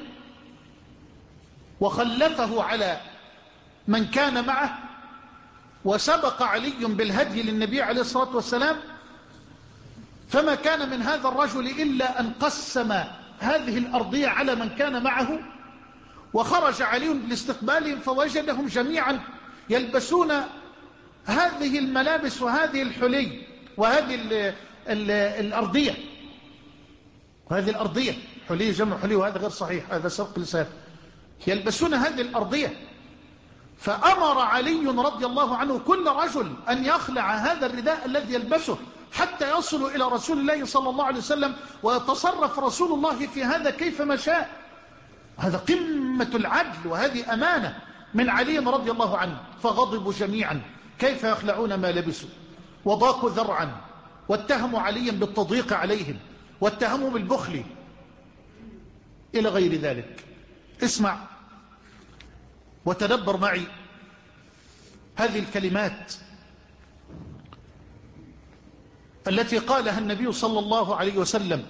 وخلفه على من كان معه، وسبق علي بالهدي للنبي عليه الصلاة والسلام، فما كان من هذا الرجل إلا أن قسم هذه الأرضية على من كان معه، وخرج علي لاستقبالهم فوجدهم جميعا يلبسون هذه الملابس وهذه الحلي وهذه ال ال الأرضية وهذه الأرضية حلي جمع حلي، وهذا غير صحيح، هذا سبق لسان. يلبسون هذه الأرضية، فأمر علي رضي الله عنه كل رجل أن يخلع هذا الرداء الذي يلبسه حتى يصل إلى رسول الله صلى الله عليه وسلم، ويتصرف رسول الله في هذا كيفما شاء. هذا قمة العدل، وهذه أمانة من علي رضي الله عنه. فغضبوا جميعا كيف يخلعون ما لبسوا، وضاقوا ذرعا، واتهموا عليا بالتضييق عليهم، واتهموا بالبخل إلى غير ذلك. اسمع وتدبر معي هذه الكلمات. التي قالها النبي صلى الله عليه وسلم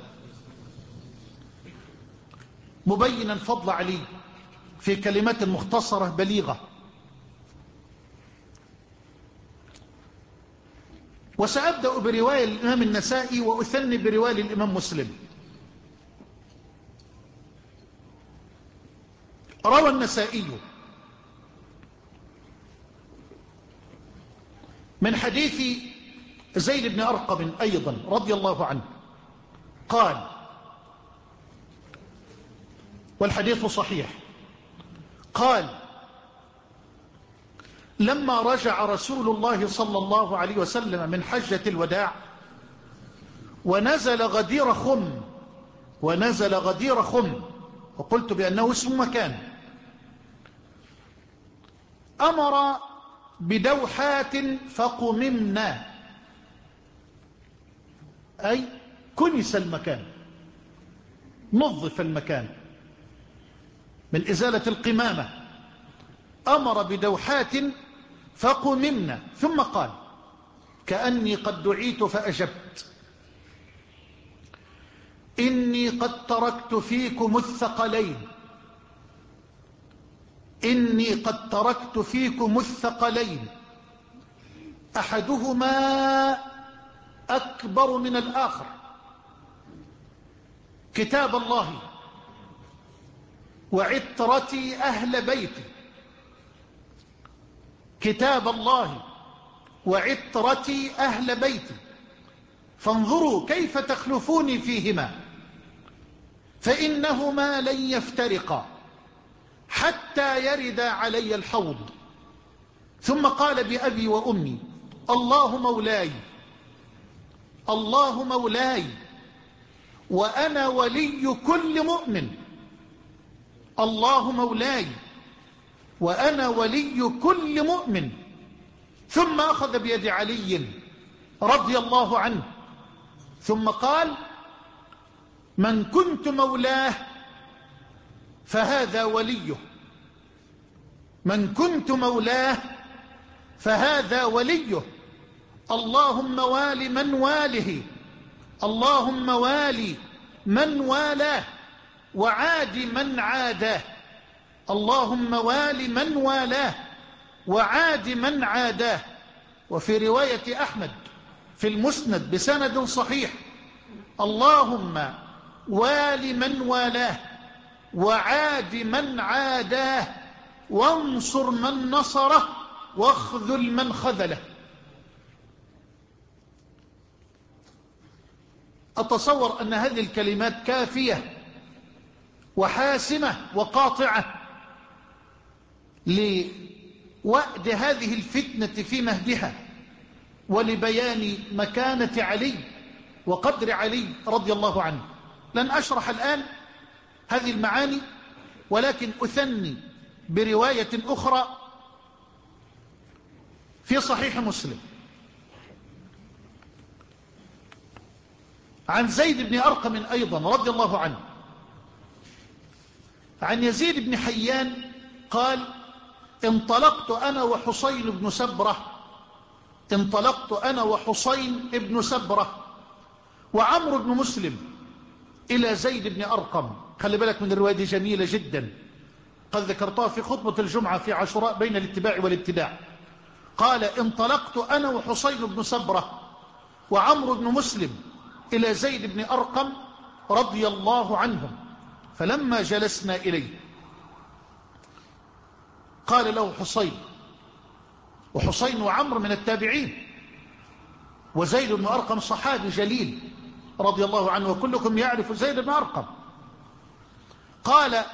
مبينا فضل علي في كلمات مختصرة بليغة. وسأبدأ برواية الإمام النسائي وأثني برواية الإمام مسلم. روى النسائي من حديث زيد بن أرقم أيضا رضي الله عنه قال، والحديث صحيح، قال: لما رجع رسول الله صلى الله عليه وسلم من حجة الوداع ونزل غدير خم ونزل غدير خم وقلت بأنه اسم مكان، أمر بدوحات فقممنا، أي كنس المكان، نظف المكان من إزالة القمامة. أمر بدوحات فقممنا، ثم قال: كأني قد دعيت فأجبت، إني قد تركت فيكم الثقلين إني قد تركت فيكم الثقلين أحدهما أكبر من الآخر، كتاب الله وعترتي أهل بيتي كتاب الله وعترتي أهل بيتي فانظروا كيف تخلفوني فيهما، فإنهما لن يفترقا حتى يرد علي الحوض. ثم قال بأبي وأمي: الله مولاي الله مولاي وأنا ولي كل مؤمن، الله مولاي وأنا ولي كل مؤمن. ثم أخذ بيد علي رضي الله عنه ثم قال: من كنت مولاه فهذا وليه من كنت مولاه فهذا وليه اللهم وال من واله اللهم والي من والاه وعاد من عاداه اللهم وال من والاه وعاد من عاداه. وفي رواية أحمد في المسند بسند صحيح: اللهم وال من والاه وعاد من عاداه وانصر من نصره واخذل من خذله. أتصور أن هذه الكلمات كافية وحاسمة وقاطعة لوأد هذه الفتنة في مهدها ولبيان مكانة علي وقدر علي رضي الله عنه. لن أشرح الآن هذه المعاني، ولكن أثني برواية أخرى في صحيح مسلم عن زيد بن أرقم أيضا رضي الله عنه عن يزيد بن حيان قال: انطلقت أنا وحسين بن سبرة انطلقت أنا وحسين بن سبرة وعمرو بن مسلم إلى زيد بن أرقم. خلي بالك من الرواية دي جميلة جدا، قد ذكرتها في خطبة الجمعة في عاشوراء بين الاتباع والابتداع. قال: انطلقت أنا وحسين بن سبرة وعمرو بن مسلم إلى زيد بن أرقم رضي الله عنهم، فلما جلسنا إليه قال له حسين، وحسين وعمرو من التابعين، وزيد بن أرقم صحابي جليل رضي الله عنه، وكلكم يعرف زيد بن أرقم. قال: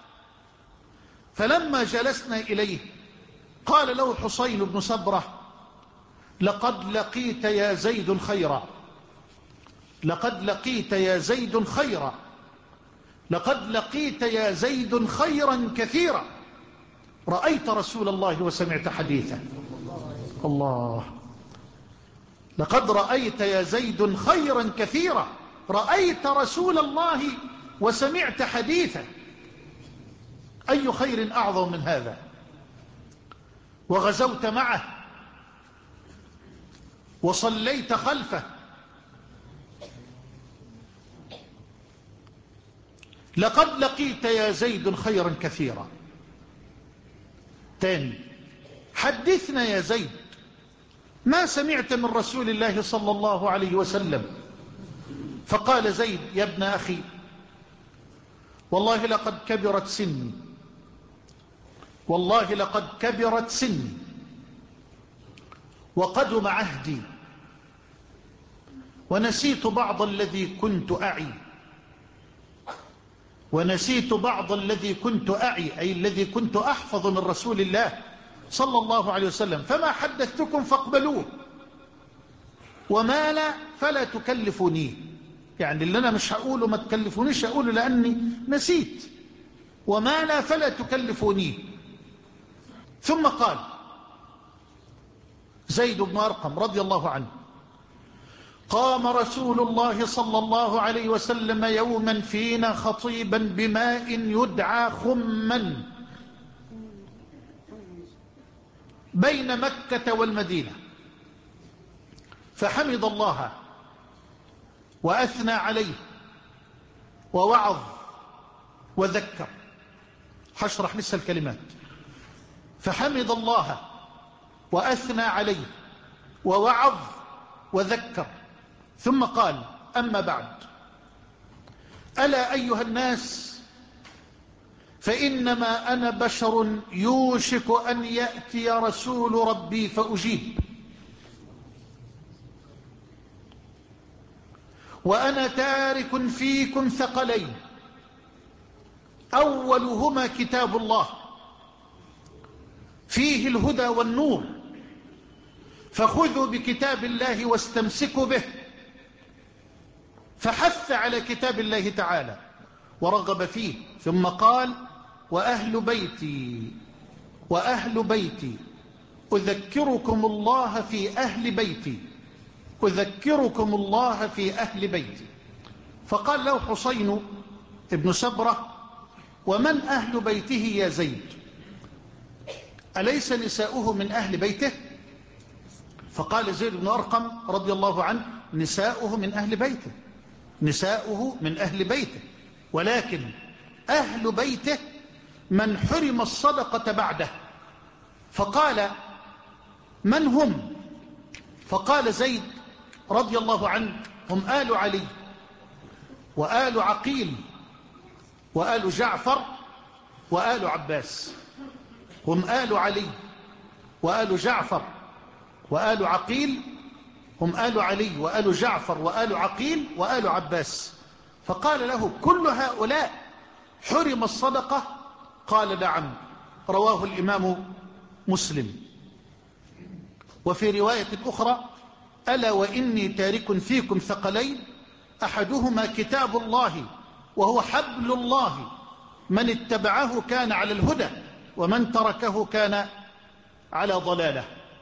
فلما جلسنا إليه قال له حسين بن سبرة: لقد لقيت يا زيد خيرا لقد لقيت يا زيد خيرا لقد لقيت يا زيد خيرا كثيرا، رأيت رسول الله وسمعت حديثه. الله، لقد رأيت يا زيد خيرا كثيرا، رأيت رسول الله وسمعت حديثه. أي خير أعظم من هذا؟ وغزوت معه وصليت خلفه لقد لقيت يا زيد خيرا كثيرا. تاني، حدثنا يا زيد ما سمعت من رسول الله صلى الله عليه وسلم. فقال زيد: يا ابن أخي، والله لقد كبرت سني، والله لقد كبرت سني وقدم عهدي، ونسيت بعض الذي كنت أعي ونسيت بعض الذي كنت أعي أي الذي كنت أحفظ من رسول الله صلى الله عليه وسلم، فما حدثتكم فاقبلوه، وما لا فلا تكلفوني. يعني اللي أنا مش هقوله ما تكلفونيش هقوله لأني نسيت، وما لا فلا تكلفوني. ثم قال زيد بن أرقم رضي الله عنه: قام رسول الله صلى الله عليه وسلم يوما فينا خطيبا بماء يدعى خما بين مكة والمدينة، فحمد الله وأثنى عليه ووعظ وذكر. هشرح لسه الكلمات. فحمد الله وأثنى عليه ووعظ وذكر، ثم قال: أما بعد، ألا أيها الناس، فإنما أنا بشر يوشك أن يأتي رسول ربي فأجيب، وأنا تارك فيكم ثقلين، أولهما كتاب الله فيه الهدى والنور، فخذوا بكتاب الله واستمسكوا به. فحث على كتاب الله تعالى ورغب فيه، ثم قال: وأهل بيتي وأهل بيتي أذكركم الله في أهل بيتي أذكركم الله في أهل بيتي. فقال له حسين ابن سبرة: ومن أهل بيته يا زيد؟ أليس نساؤه من أهل بيته؟ فقال زيد بن أرقم رضي الله عنه: نساؤه من أهل بيته نساؤه من أهل بيته ولكن أهل بيته من حرم الصدقة بعده. فقال: من هم؟ فقال زيد رضي الله عنه: هم آل علي وآل عقيل وآل جعفر وآل عباس. هم آل علي وآل جعفر وآل عقيل هم آل علي وآل جعفر وآل عقيل وآل عباس. فقال له: كل هؤلاء حرم الصدقة؟ قال: نعم. رواه الإمام مسلم. وفي رواية أخرى: ألا وإني تارك فيكم ثقلين، أحدهما كتاب الله وهو حبل الله، من اتبعه كان على الهدى ومن تركه كان على ضلاله.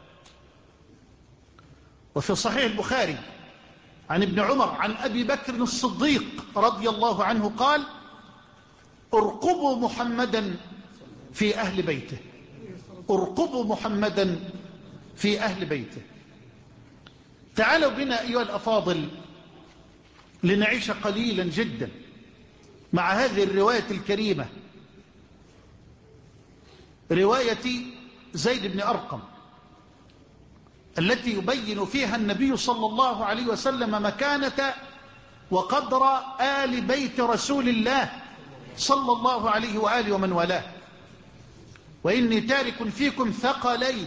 وفي صحيح البخاري عن ابن عمر عن أبي بكر الصديق رضي الله عنه قال: ارقبوا محمدا في أهل بيته ارقبوا محمدا في أهل بيته. تعالوا بنا أيها الأفاضل لنعيش قليلا جدا مع هذه الرواية الكريمة، رواية زيد بن أرقم، التي يبين فيها النبي صلى الله عليه وسلم مكانة وقدر آل بيت رسول الله صلى الله عليه وآله ومن والاه. وإني تارك فيكم ثقلين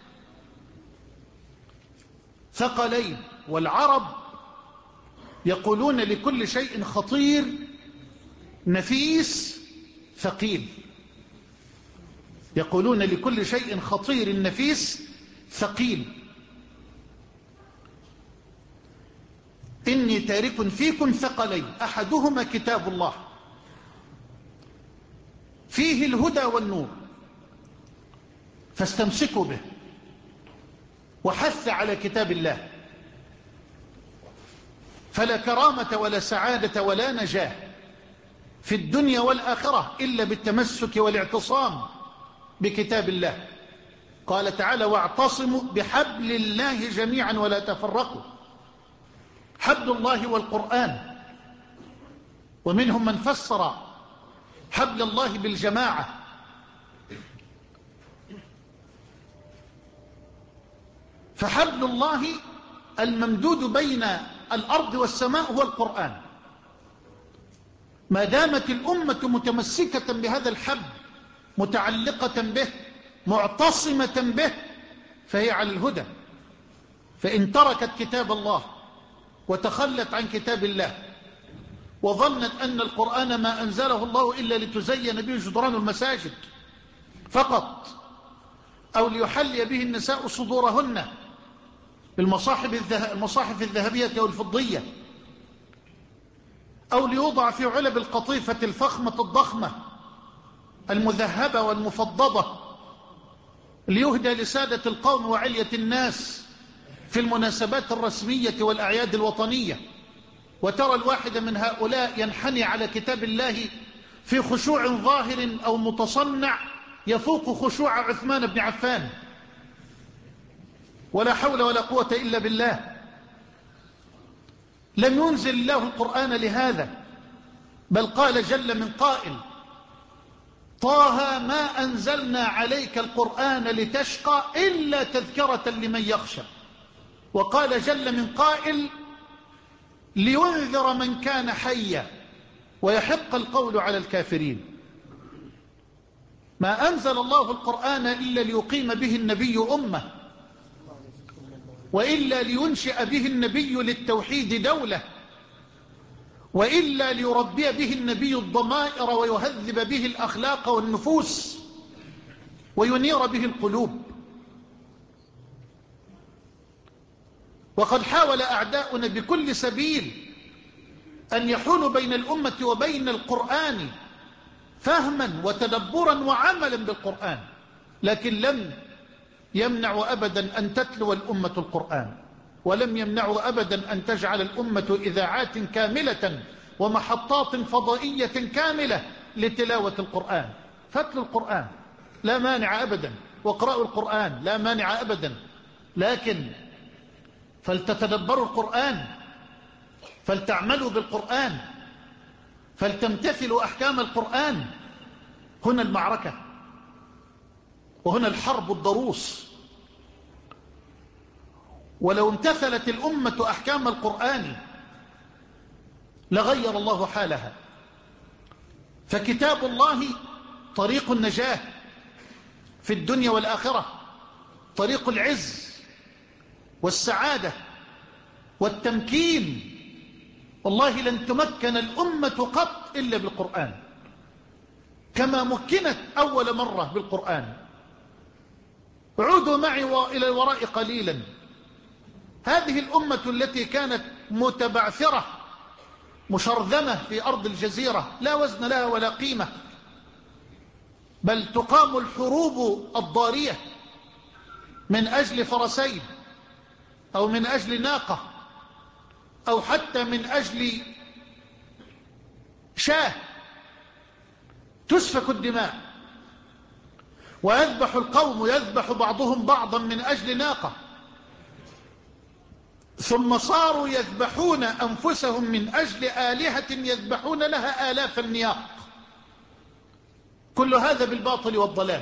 ثقلين والعرب يقولون لكل شيء خطير نفيس ثقيل يقولون لكل شيء خطير نفيس ثقيل. إني تارك فيكم ثقلين، أحدهما كتاب الله فيه الهدى والنور، فاستمسكوا به. وحث على كتاب الله، فلا كرامة ولا سعادة ولا نجاة في الدنيا والآخرة إلا بالتمسك والاعتصام بكتاب الله. قال تعالى: واعتصموا بحبل الله جميعا ولا تفرقوا. حبل الله والقرآن. ومنهم من فسر حبل الله بالجماعة. فحبل الله الممدود بين الأرض والسماء هو القرآن. ما دامت الأمة متمسكة بهذا الحبل، متعلقة به، معتصمة به، فهي على الهدى. فإن تركت كتاب الله وتخلت عن كتاب الله وظنت أن القرآن ما أنزله الله إلا لتزين به جدران المساجد فقط، أو ليحلي به النساء صدورهن بالمصاحف الذهبية والفضية، أو ليوضع في علب القطيفة الفخمة الضخمة المذهبة والمفضضة ليهدى لسادة القوم وعلية الناس في المناسبات الرسمية والأعياد الوطنية، وترى الواحد من هؤلاء ينحني على كتاب الله في خشوع ظاهر أو متصنع يفوق خشوع عثمان بن عفان، ولا حول ولا قوة إلا بالله. لم ينزل الله القرآن لهذا، بل قال جل من قائل: طه ما أنزلنا عليك القرآن لتشقى إلا تذكرة لمن يخشى. وقال جل من قائل: لينذر من كان حيا ويحق القول على الكافرين. ما أنزل الله القرآن إلا ليقيم به النبي أمة، وإلا لينشئ به النبي للتوحيد دولة، وإلا ليربي به النبي الضمائر ويهذب به الأخلاق والنفوس وينير به القلوب. وقد حاول أعداؤنا بكل سبيل أن يحولوا بين الأمة وبين القرآن فهما وتدبرا وعملا بالقرآن، لكن لم يمنعوا أبدا أن تتلو الأمة القرآن، ولم يمنعوا أبدا أن تجعل الأمة إذاعات كاملة ومحطات فضائية كاملة لتلاوة القرآن. فتلوا القرآن لا مانع أبدا، واقرأوا القرآن لا مانع أبدا، لكن فلتتدبروا القرآن، فلتعملوا بالقرآن، فلتمتثلوا أحكام القرآن. هنا المعركة، وهنا الحرب الضروس. ولو امتثلت الأمة أحكام القرآن لغير الله حالها. فكتاب الله طريق النجاة في الدنيا والآخرة، طريق العز والسعادة والتمكين. والله لن تمكن الأمة قط إلا بالقرآن، كما مكنت أول مرة بالقرآن. عودوا معي إلى الوراء قليلا. هذه الأمة التي كانت متبعثرة مشرذمة في أرض الجزيرة لا وزن لها ولا قيمة، بل تقام الحروب الضارية من أجل فرسين أو من أجل ناقة أو حتى من أجل شاه، تسفك الدماء ويذبح القوم، يذبح بعضهم بعضا من أجل ناقة، ثم صاروا يذبحون أنفسهم من أجل آلهة يذبحون لها آلاف النياق. كل هذا بالباطل والضلال.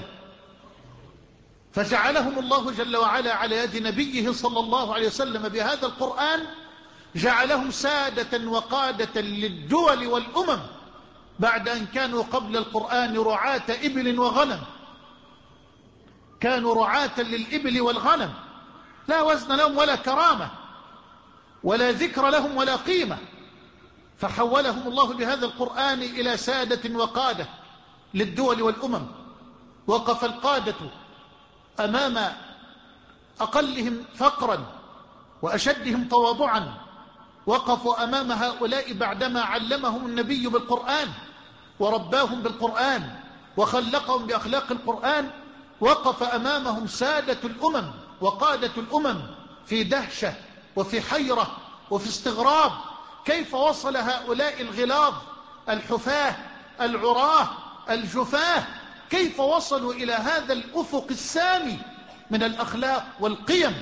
فجعلهم الله جل وعلا على يد نبيه صلى الله عليه وسلم بهذا القرآن، جعلهم سادة وقادة للدول والأمم، بعد أن كانوا قبل القرآن رعاة إبل وغنم. كانوا رعاة للإبل والغنم، لا وزن لهم ولا كرامة ولا ذكر لهم ولا قيمة. فحولهم الله بهذا القرآن إلى سادة وقادة للدول والأمم. وقف القادة أمام أقلهم فقرا وأشدهم تواضعا، وقفوا أمام هؤلاء بعدما علمهم النبي بالقرآن ورباهم بالقرآن وخلقهم بأخلاق القرآن. وقف أمامهم سادة الأمم وقادة الأمم في دهشة وفي حيرة وفي استغراب. كيف وصل هؤلاء الغلاظ الحفاة العراه الجفاه، كيف وصلوا إلى هذا الأفق السامي من الأخلاق والقيم؟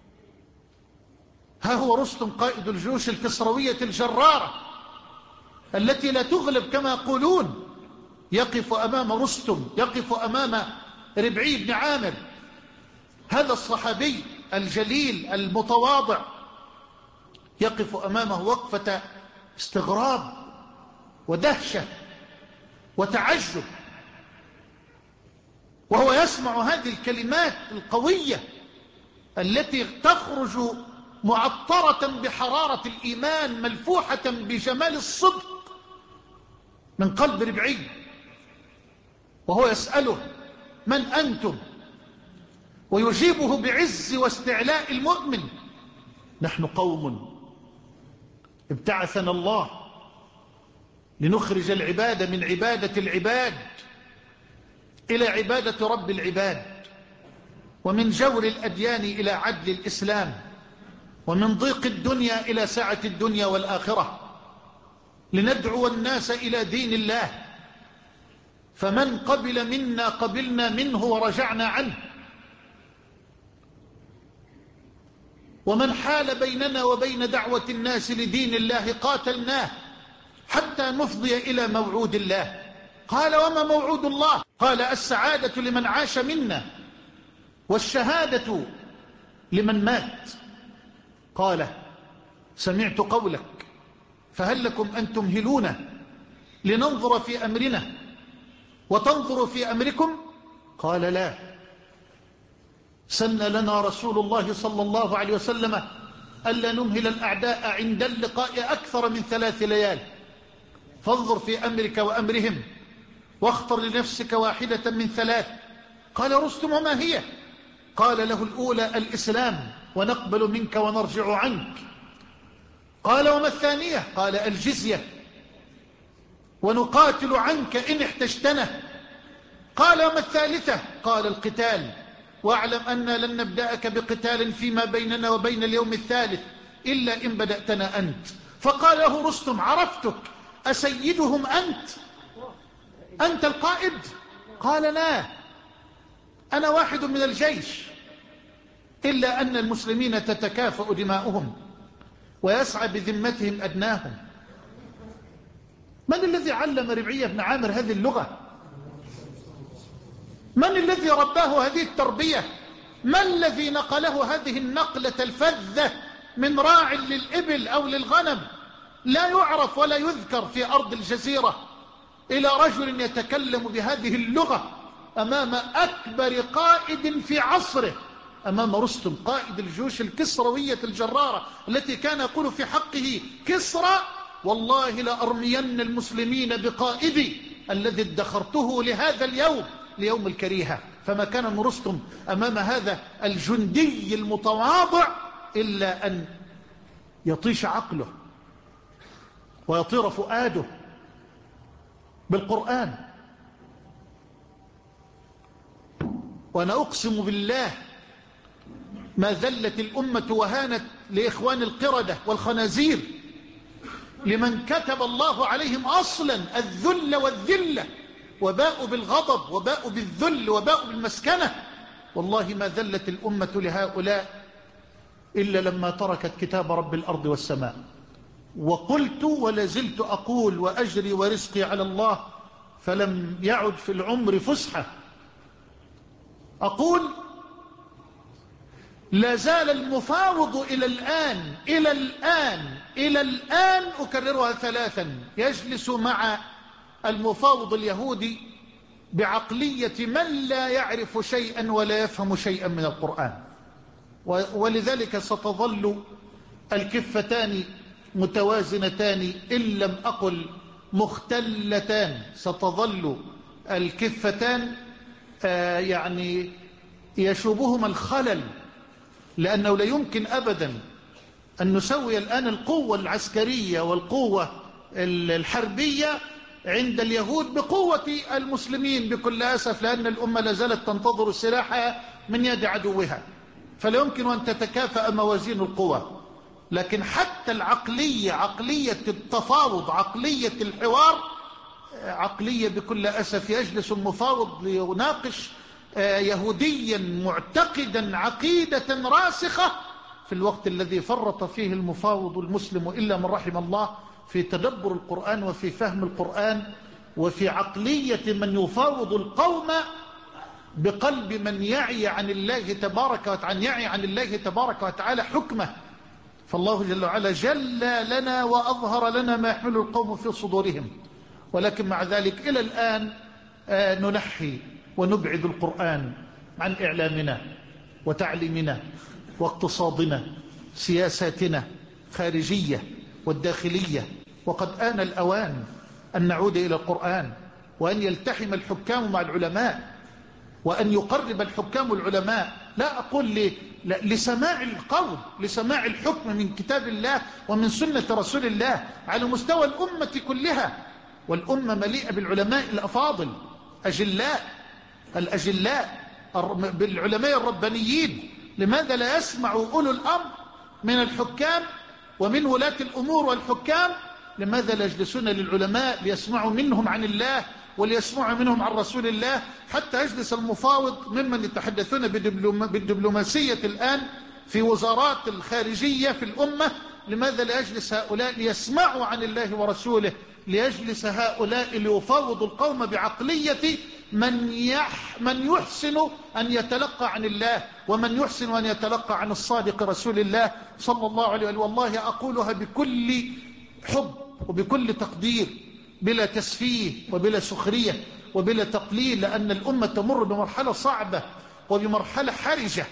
ها هو رستم قائد الجيوش الكسروية الجرارة التي لا تغلب كما يقولون، يقف أمام رستم، يقف أمام ربعي بن عامر، هذا الصحابي الجليل المتواضع، يقف أمامه وقفة استغراب ودهشة وتعجب، وهو يسمع هذه الكلمات القوية التي تخرج معطرة بحرارة الإيمان ملفوحة بجمال الصدق من قلب ربعي، وهو يسأله: من أنتم؟ ويجيبه بعز واستعلاء المؤمن: نحن قوم ابتعثنا الله لنخرج العباد من عبادة العباد إلى عبادة رب العباد، ومن جور الأديان إلى عدل الإسلام، ومن ضيق الدنيا إلى سعة الدنيا والآخرة، لندعو الناس إلى دين الله، فمن قبل منا قبلنا منه ورجعنا عنه، ومن حال بيننا وبين دعوة الناس لدين الله قاتلناه حتى نفضي إلى موعود الله. قال: وما موعود الله؟ قال: السعادة لمن عاش منا، والشهادة لمن مات. قال: سمعت قولك، فهل لكم أن تمهلون لننظر في أمرنا وتنظروا في أمركم؟ قال: لا. سن لنا رسول الله صلى الله عليه وسلم ألا نمهل الأعداء عند اللقاء أكثر من ثلاث ليال، فانظر في أمرك وأمرهم واختر لنفسك واحدة من ثلاث. قال رستم: وما هي؟ قال له: الأولى الإسلام، ونقبل منك ونرجع عنك. قال: وما الثانية؟ قال: الجزية، ونقاتل عنك إن احتجتنا. قال: وما الثالثة؟ قال: القتال، واعلم أن لن نبدأك بقتال فيما بيننا وبين اليوم الثالث إلا إن بدأتنا أنت. فقال له رستم: عرفتك، أسيدهم أنت؟ أنت القائد؟ قال: لا، أنا واحد من الجيش، إلا أن المسلمين تتكافأ دماؤهم ويسعى بذمتهم أدناهم. من الذي علم ربعي بن عامر هذه اللغة؟ من الذي رباه هذه التربية؟ ما الذي نقله هذه النقلة الفذة من راع للإبل أو للغنم لا يعرف ولا يذكر في أرض الجزيرة إلى رجل يتكلم بهذه اللغة أمام أكبر قائد في عصره، أمام رستم قائد الجيوش الكسروية الجرارة التي كان يقول في حقه كسرى: والله لأرمين المسلمين بقائدي الذي ادخرته لهذا اليوم، ليوم الكريهة. فما كان من رستم أمام هذا الجندي المتواضع إلا أن يطيش عقله ويطير فؤاده بالقرآن. وأنا أقسم بالله ما ذلت الأمة وهانت لإخوان القردة والخنازير لمن كتب الله عليهم أصلا الذل والذلة، وباءوا بالغضب وباءوا بالذل وباءوا بالمسكنة. والله ما ذلت الأمة لهؤلاء إلا لما تركت كتاب رب الأرض والسماء. وقلت ولازلت أقول: وأجري ورزقي على الله، فلم يعد في العمر فسحة. أقول: لا زال المفاوض إلى الآن إلى الآن إلى الآن أكررها ثلاثا يجلس مع المفاوض اليهودي بعقلية من لا يعرف شيئا ولا يفهم شيئا من القرآن. ولذلك ستظل الكفتان متوازنتان إن لم أقل مختلتان. ستظل الكفتان آه يعني يشوبهما الخلل، لأنه لا يمكن أبدا أن نسوي الآن القوة العسكرية والقوة الحربية عند اليهود بقوة المسلمين بكل أسف، لأن الأمة لازالت تنتظر السلاح من يد عدوها، فلا يمكن أن تتكافأ موازين القوى. لكن حتى العقلية، عقلية التفاوض، عقلية الحوار، عقلية بكل أسف يجلس المفاوض ليناقش يهوديا معتقدا عقيدة راسخة في الوقت الذي فرط فيه المفاوض المسلم إلا من رحم الله، في تدبر القرآن وفي فهم القرآن وفي عقلية من يفاوض القوم بقلب من يعي عن الله تبارك وتعالى يعي عن الله تبارك وتعالى حكمه. فالله جل وعلا جل لنا وأظهر لنا ما يحمل القوم في صدورهم، ولكن مع ذلك إلى الآن آه ننحي ونبعد القرآن عن إعلامنا وتعليمنا واقتصادنا سياساتنا خارجية والداخلية. وقد آن الأوان أن نعود إلى القرآن، وأن يلتحم الحكام مع العلماء، وأن يقرب الحكام العلماء. لا أقول لي لسماع القول، لسماع الحكم من كتاب الله ومن سنة رسول الله على مستوى الأمة كلها. والأمة مليئة بالعلماء الأفاضل أجلاء الأجلاء بالعلماء الربانيين. لماذا لا يسمع أولو الأمر من الحكام ومن ولاة الأمور والحكام؟ لماذا لا يجلسون للعلماء ليسمعوا منهم عن الله وليسمعوا منهم عن رسول الله؟ حتى يجلس المفاوض ممن يتحدثون بالدبلوماسية الآن في وزارات الخارجية في الأمة، لماذا لا يجلس هؤلاء ليسمعوا عن الله ورسوله؟ ليجلس هؤلاء ليفاوضوا القوم بعقلية من, يح من يحسن أن يتلقى عن الله، ومن يحسن أن يتلقى عن الصادق رسول الله صلى الله عليه وسلم. والله أقولها بكل حب وبكل تقدير، بلا تسفيه وبلا سخرية وبلا تقليل، لأن الأمة تمر بمرحلة صعبة وبمرحلة حرجة،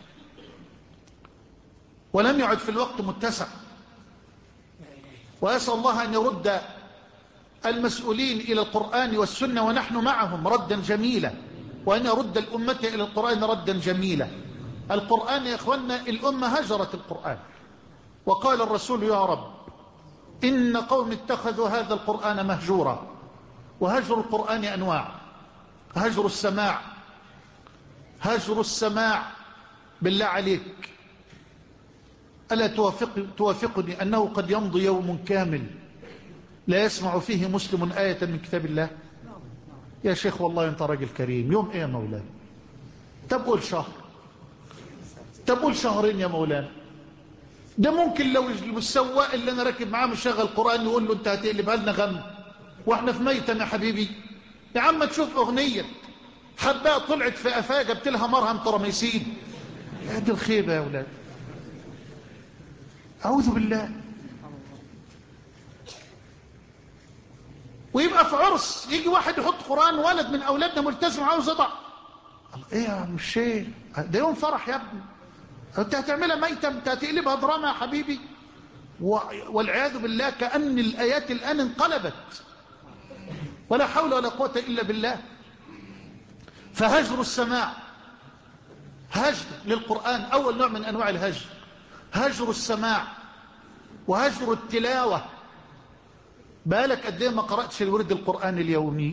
ولم يعد في الوقت متسع. وأسأل الله أن يرد المسؤولين إلى القرآن والسنة ونحن معهم ردا جميلا، وأن يرد الأمة إلى القرآن ردا جميلا. القرآن يا إخوانا، الأمة هجرت القرآن، وقال الرسول يا رب إن قوم اتخذوا هذا القرآن مهجورا. وهجر القرآن أنواع: هجر السماع، هجر السماع بالله عليك ألا توافق توافقني أنه قد يمضي يوم كامل لا يسمع فيه مسلم آية من كتاب الله؟ يا شيخ والله أنت راجل كريم، يوم إيه يا مولانا؟ تقول شهر، تقول شهرين يا مولانا. ده ممكن لو السواق اللي أنا راكب معاه مشغل قرآن يقول له أنت هتقلبها لنا غم وإحنا في ميتم يا حبيبي. يا عم تشوف أغنية حباء طلعت في أفاق جبت لها مرهم ترميسين. هذه الخيبة يا أولاد، أعوذ بالله. ويبقى في عرس يجي واحد يحط قرآن، ولد من أولادنا ملتزم عاوز يضع. إيه يا عم الشيخ، ده يوم فرح يا ابني، أنت هتعملها ميتم، أنت هتقلبها دراما يا حبيبي. والعياذ بالله كأن الآيات الآن انقلبت، ولا حول ولا قوة إلا بالله. فهجر السماع هجر للقرآن، أول نوع من أنواع الهجر هجر السماع وهجر التلاوة. بالك قد ايه ما قرأتش الورد القرآن اليومي؟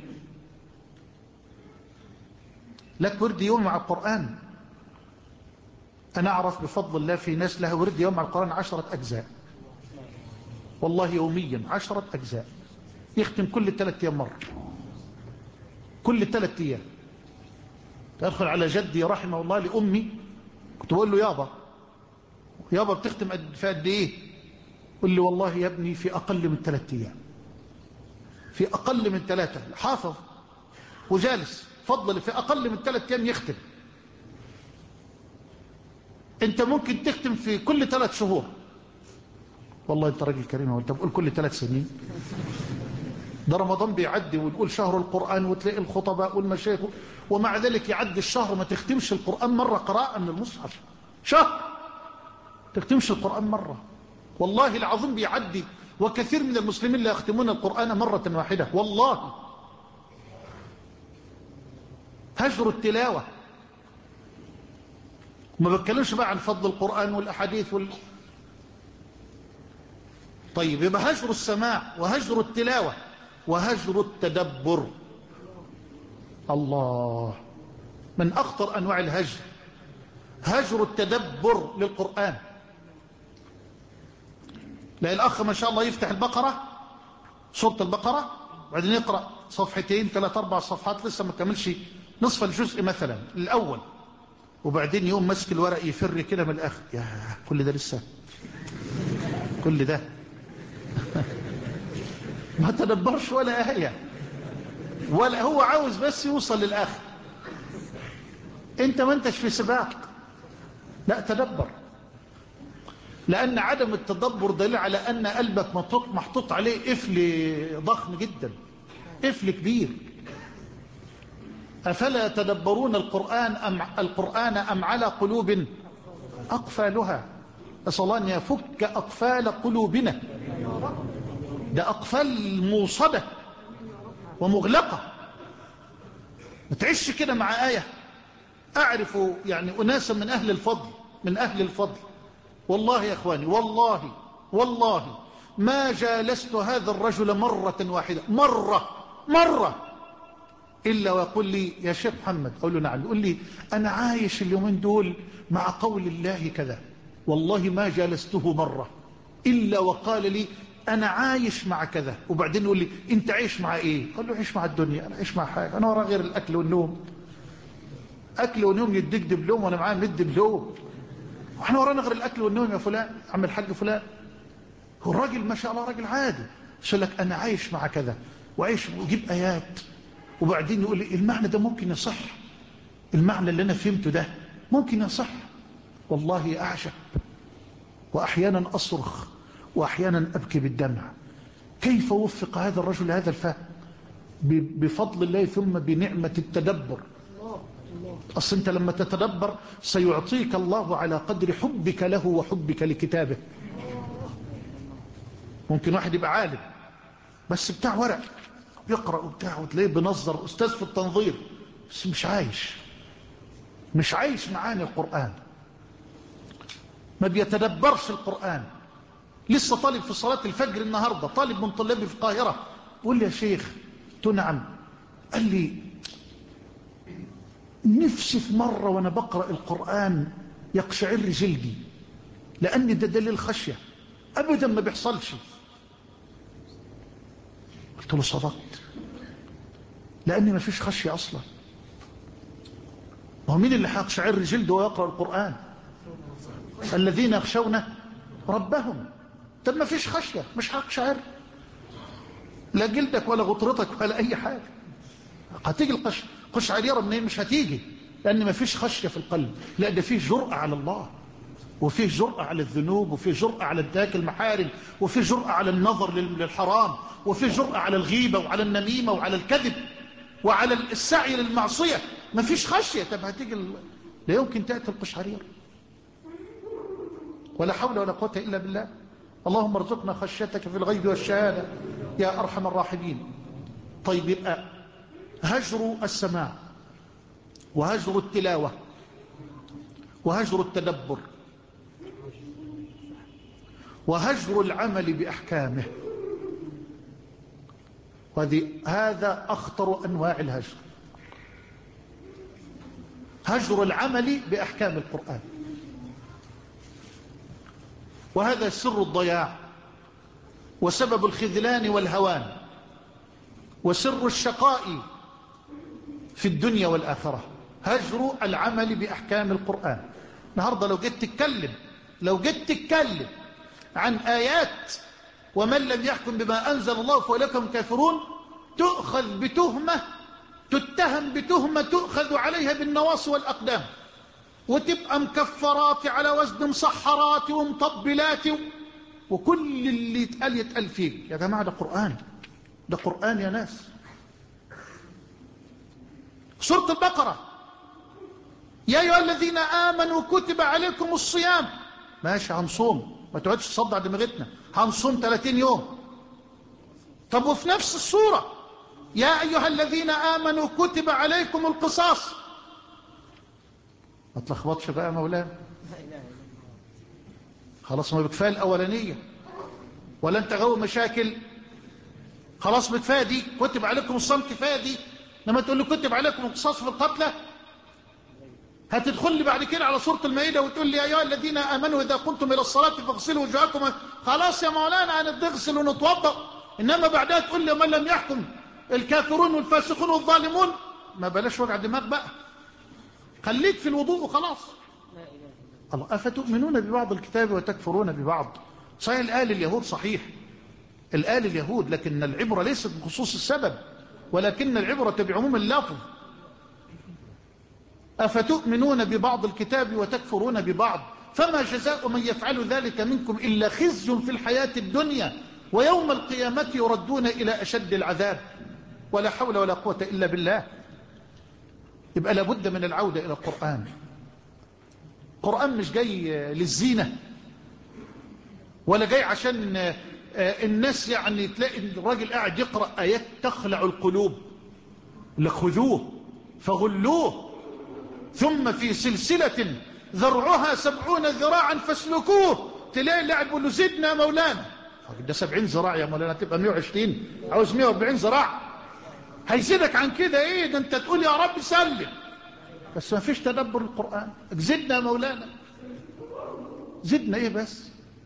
لك ورد يوم مع القرآن. أنا أعرف بفضل الله في ناس لها ورد يوم مع القرآن عشرة أجزاء، والله يوميا عشرة أجزاء، يختم كل ثلاثة أيام مرة، كل ثلاثة أيام. أدخل على جدي رحمه الله لأمي، كنت بقول له يابا يابا بتختم في قد إيه؟ قل لي والله يا ابني في أقل من ثلاثة أيام، في أقل من ثلاثة. حافظ وجالس فضل في أقل من ثلاثة أيام يختم. أنت ممكن تختم في كل ثلاث شهور. والله أنت راجل كريم، وأنت بقول كل ثلاث سنين. ده رمضان بيعدي ونقول شهر القرآن وتلاقي الخطباء والمشايخ، ومع ذلك يعدي الشهر ما تختمش القرآن مرة قراءة من المصحف. شهر تختمش القرآن مرة، والله العظيم بيعدي. وكثير من المسلمين لا يختمون القرآن مرة واحدة والله. هجر التلاوة، ما بتكلمش بقى عن فضل القرآن والأحاديث وال... طيب يبقى هجر السماع وهجر التلاوة وهجر التدبر. الله، من أخطر أنواع الهجر هجر التدبر للقرآن. لا الأخ ما شاء الله يفتح البقرة، سورة البقرة، وبعدين يقرأ صفحتين ثلاث أربع صفحات لسه ما كملش نصف الجزء مثلا الأول، وبعدين يوم مسك الورق يفر كده من الآخر. يا كل ده لسه، كل ده ما تدبرش ولا آية، ولا هو عاوز بس يوصل للآخر. انت ما انتش في سباق، لا تدبر. لأن عدم التدبر دليل على أن قلبك محطوط عليه قفل ضخم جدا، قفل كبير. أفلا يتدبرون القرآن أم, القرآن أم على قلوب أقفالها؟ أسأل الله أن يفك أقفال قلوبنا. ده أقفال موصدة ومغلقة. ما تعيش كده مع آية. أعرف يعني أناسا من أهل الفضل، من أهل الفضل والله يا أخواني، والله والله ما جالست هذا الرجل مرة واحدة، مرة مرة إلا ويقول لي يا شيخ محمد، أقول له نعم، يقول لي أنا عايش اليومين دول مع قول الله كذا. والله ما جالسته مرة إلا وقال لي أنا عايش مع كذا. وبعدين يقول لي أنت عايش مع إيه؟ قال له عايش مع الدنيا، أنا عايش مع حاجة، أنا وراء غير الأكل والنوم. أكل ونوم يديك دبلوم وأنا معاه مد دبلوم. واحنا ورانا غير الأكل والنوم يا فلان، عم الحاج فلان. هو الراجل ما شاء الله راجل عادي، يقول لك أنا عايش مع كذا وعايش، ويجيب آيات. وبعدين يقول لي المعنى ده ممكن يصح، المعنى اللي أنا فهمته ده ممكن يصح. والله أعجب، وأحيانا أصرخ وأحيانا أبكي بالدمع. كيف وفق هذا الرجل هذا الفهم؟ بفضل الله ثم بنعمة التدبر. أصل أنت لما تتدبر سيعطيك الله على قدر حبك له وحبك لكتابه. ممكن واحد يبقى عالم بس بتاع ورق، يقرأ وبتاع، وتلاقيه بنظر أستاذ في التنظير، بس مش عايش، مش عايش معاني القرآن، ما بيتدبرش القرآن. لسه طالب في صلاة الفجر النهاردة، طالب من طلابي في القاهرة، قول لي يا شيخ، تنعم، قال لي نفسي في مرة وأنا بقرأ القرآن يقشعر جلدي، لأن ده دليل خشية، أبدا ما بيحصلش. قلت له صدقت، لأن ما فيش خشية أصلا. وهو مين اللي هيقشعر جلده ويقرأ القرآن؟ الذين يخشون ربهم. طب ما فيش خشية، مش هيقشعر لا جلدك ولا غطرتك ولا أي حاجة. هتيجي القشعريرة منين؟ مش هتيجي، لأن ما فيش خشية في القلب. لا، ده فيه جرأة على الله، وفيه جرأة على الذنوب، وفيه جرأة على انتهاك المحارم، وفيه جرأة على النظر للحرام، وفيه جرأة على الغيبة وعلى النميمة وعلى الكذب وعلى السعي للمعصية. ما فيش خشية. طب هتيجي ال... لا يمكن تأتي القشعريرة. ولا حول ولا قوة إلا بالله. اللهم ارزقنا خشيتك في الغيب والشهادة يا أرحم الراحمين. طيب، يبقى هجر السماع وهجر التلاوة وهجر التدبر وهجر العمل بأحكامه، هذا أخطر أنواع الهجر. هجر العمل بأحكام القرآن، وهذا سر الضياع وسبب الخذلان والهوان وسر الشقاء في الدنيا والآخرة. هجر العمل بأحكام القرآن. النهاردة لو جيت تتكلم لو جيت تتكلم عن آيات ومن لم يحكم بما أنزل الله فأولئك هم كافرون، تؤخذ بتهمة، تتهم بتهمة تؤخذ عليها بالنواصي والأقدام، وتبقى مكفرات على وزن مسحرات ومطبلات، وكل اللي يتقال يتقال فيك. يا جماعة ده قرآن، ده قرآن يا ناس. سورة البقرة، يا أيها الذين آمنوا كتب عليكم الصيام. ماشي، هنصوم، ما تقعدش تصدع دماغتنا، هنصوم ثلاثين يوم. طب وفي نفس السورة يا أيها الذين آمنوا كتب عليكم القصاص. ما تلخبطش بقى يا مولانا، خلاص ما بكفاية الأولانية ولا أنت غاوي مشاكل؟ خلاص بكفاية دي، كتب عليكم الصيام كفاية دي. لما تقول لي كتب عليكم القصاص في القتلى، هتدخل لي بعد كده على سورة المائدة وتقول لي يا أيها الذين آمنوا إذا قمتم إلى الصلاة فاغسلوا وجوهكم. خلاص يا مولانا هنغسل ونتوضأ، إنما بعدها تقول لي من لم يحكم الكافرون والفاسقون والظالمون. ما بلاش وجع دماغ بقى، خليك في الوضوء وخلاص. الله، أفتؤمنون ببعض الكتاب وتكفرون ببعض. صحيح الآية لليهود صحيح، الآية لليهود، لكن العبرة ليست بخصوص السبب، ولكن العبرة بعموم اللفظ. أفتؤمنون ببعض الكتاب وتكفرون ببعض، فما جزاء من يفعل ذلك منكم إلا خزي في الحياة الدنيا ويوم القيامة يردون إلى أشد العذاب، ولا حول ولا قوة إلا بالله. يبقى لابد من العودة إلى القرآن. القرآن مش جاي للزينة، ولا جاي عشان الناس يعني تلاقي الراجل قاعد يقرأ آيات تخلع القلوب، لخذوه فغلوه ثم في سلسلة ذرعها سبعون ذراعا فاسلكوه. تلاقي اللاعب يقول له زدنا يا مولانا، ده سبعين ذراع يا مولانا، تبقى مئة وعشرين، عاوز مئة وأربعين ذراع، هيزيدك عن كده ايه؟ ده انت تقول يا رب سلم، بس ما فيش تدبر القرآن. زدنا يا مولانا، زدنا ايه بس؟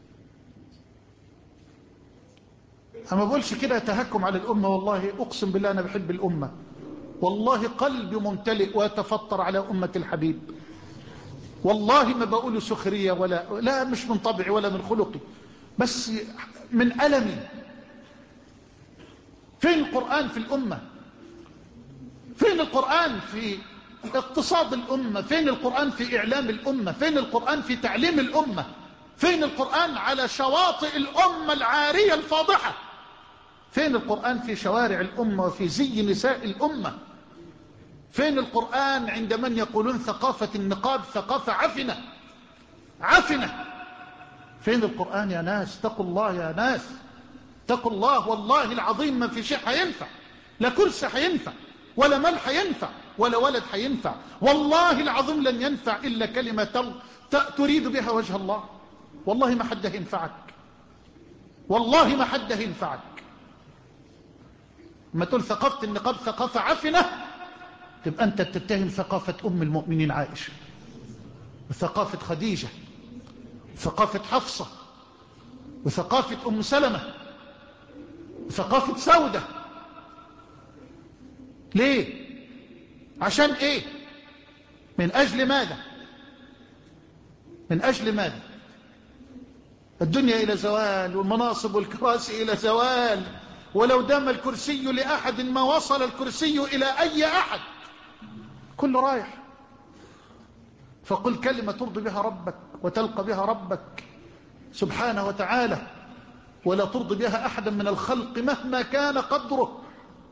اما بقولش كده تهكم على الأمة، والله أقسم بالله أنا بحب الأمة، والله قلبي ممتلئ ويتفطر على أمة الحبيب، والله ما بقول سخرية ولا لا، مش من طبعي ولا من خلقي، بس من ألمي. فين القرآن في الأمة؟ فين القرآن في اقتصاد الأمة؟ فين القرآن في إعلام الأمة؟ فين القرآن في تعليم الأمة؟ فين القرآن على شواطئ الأمة العارية الفاضحة؟ فين القرآن في شوارع الأمة وفي زي نساء الأمة؟ فين القرآن عند من يقولون ثقافة النقاب ثقافة عفنة عفنة؟ فين القرآن يا ناس؟ اتقوا الله يا ناس، اتقوا الله، والله العظيم ما في شيء هينفع، لا كرسي هينفع، ولا مال هينفع، ولا ولد هينفع، والله العظيم لن ينفع إلا كلمة تريد بها وجه الله. والله ما حد هينفعك، والله ما حد هينفعك. ما تقول ثقافة النقاب ثقافة عفنة، تبقى أنت تتهم ثقافة أم المؤمنين عائشة، وثقافة خديجة، وثقافة حفصة، وثقافة أم سلمة، وثقافة سودة. ليه؟ عشان إيه؟ من أجل ماذا؟ من أجل ماذا؟ الدنيا إلى زوال، والمناصب والكراسي إلى زوال، ولو دام الكرسي لأحد ما وصل الكرسي إلى أي أحد، كل رايح. فقل كلمة ترضي بها ربك وتلقى بها ربك سبحانه وتعالى، ولا ترضي بها أحدا من الخلق مهما كان قدره.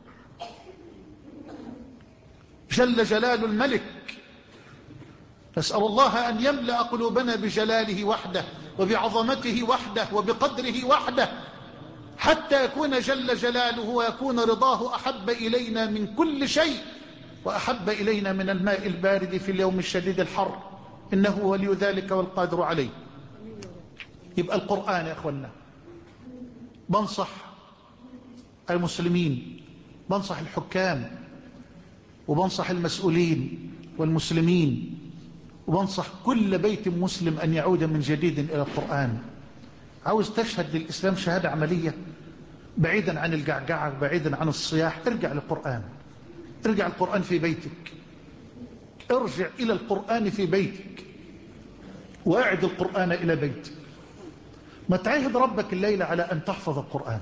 جل جلال الملك، نسأل الله أن يملأ قلوبنا بجلاله وحده، وبعظمته وحده، وبقدره وحده، حتى يكون جل جلاله ويكون رضاه أحب إلينا من كل شيء، وأحب إلينا من الماء البارد في اليوم الشديد الحر، إنه ولي ذلك والقادر عليه. يبقى القرآن يا أخوانا، بنصح المسلمين، بنصح الحكام، وبنصح المسؤولين والمسلمين، وبنصح كل بيت مسلم أن يعود من جديد إلى القرآن. عاوز تشهد للإسلام شهادة عملية بعيدا عن الجعجعة، بعيدا عن الصياح، ارجع للقرآن، ارجع القرآن في بيتك، ارجع إلى القرآن في بيتك، واعد القرآن إلى بيتك. ما تعهد ربك الليلة على أن تحفظ القرآن.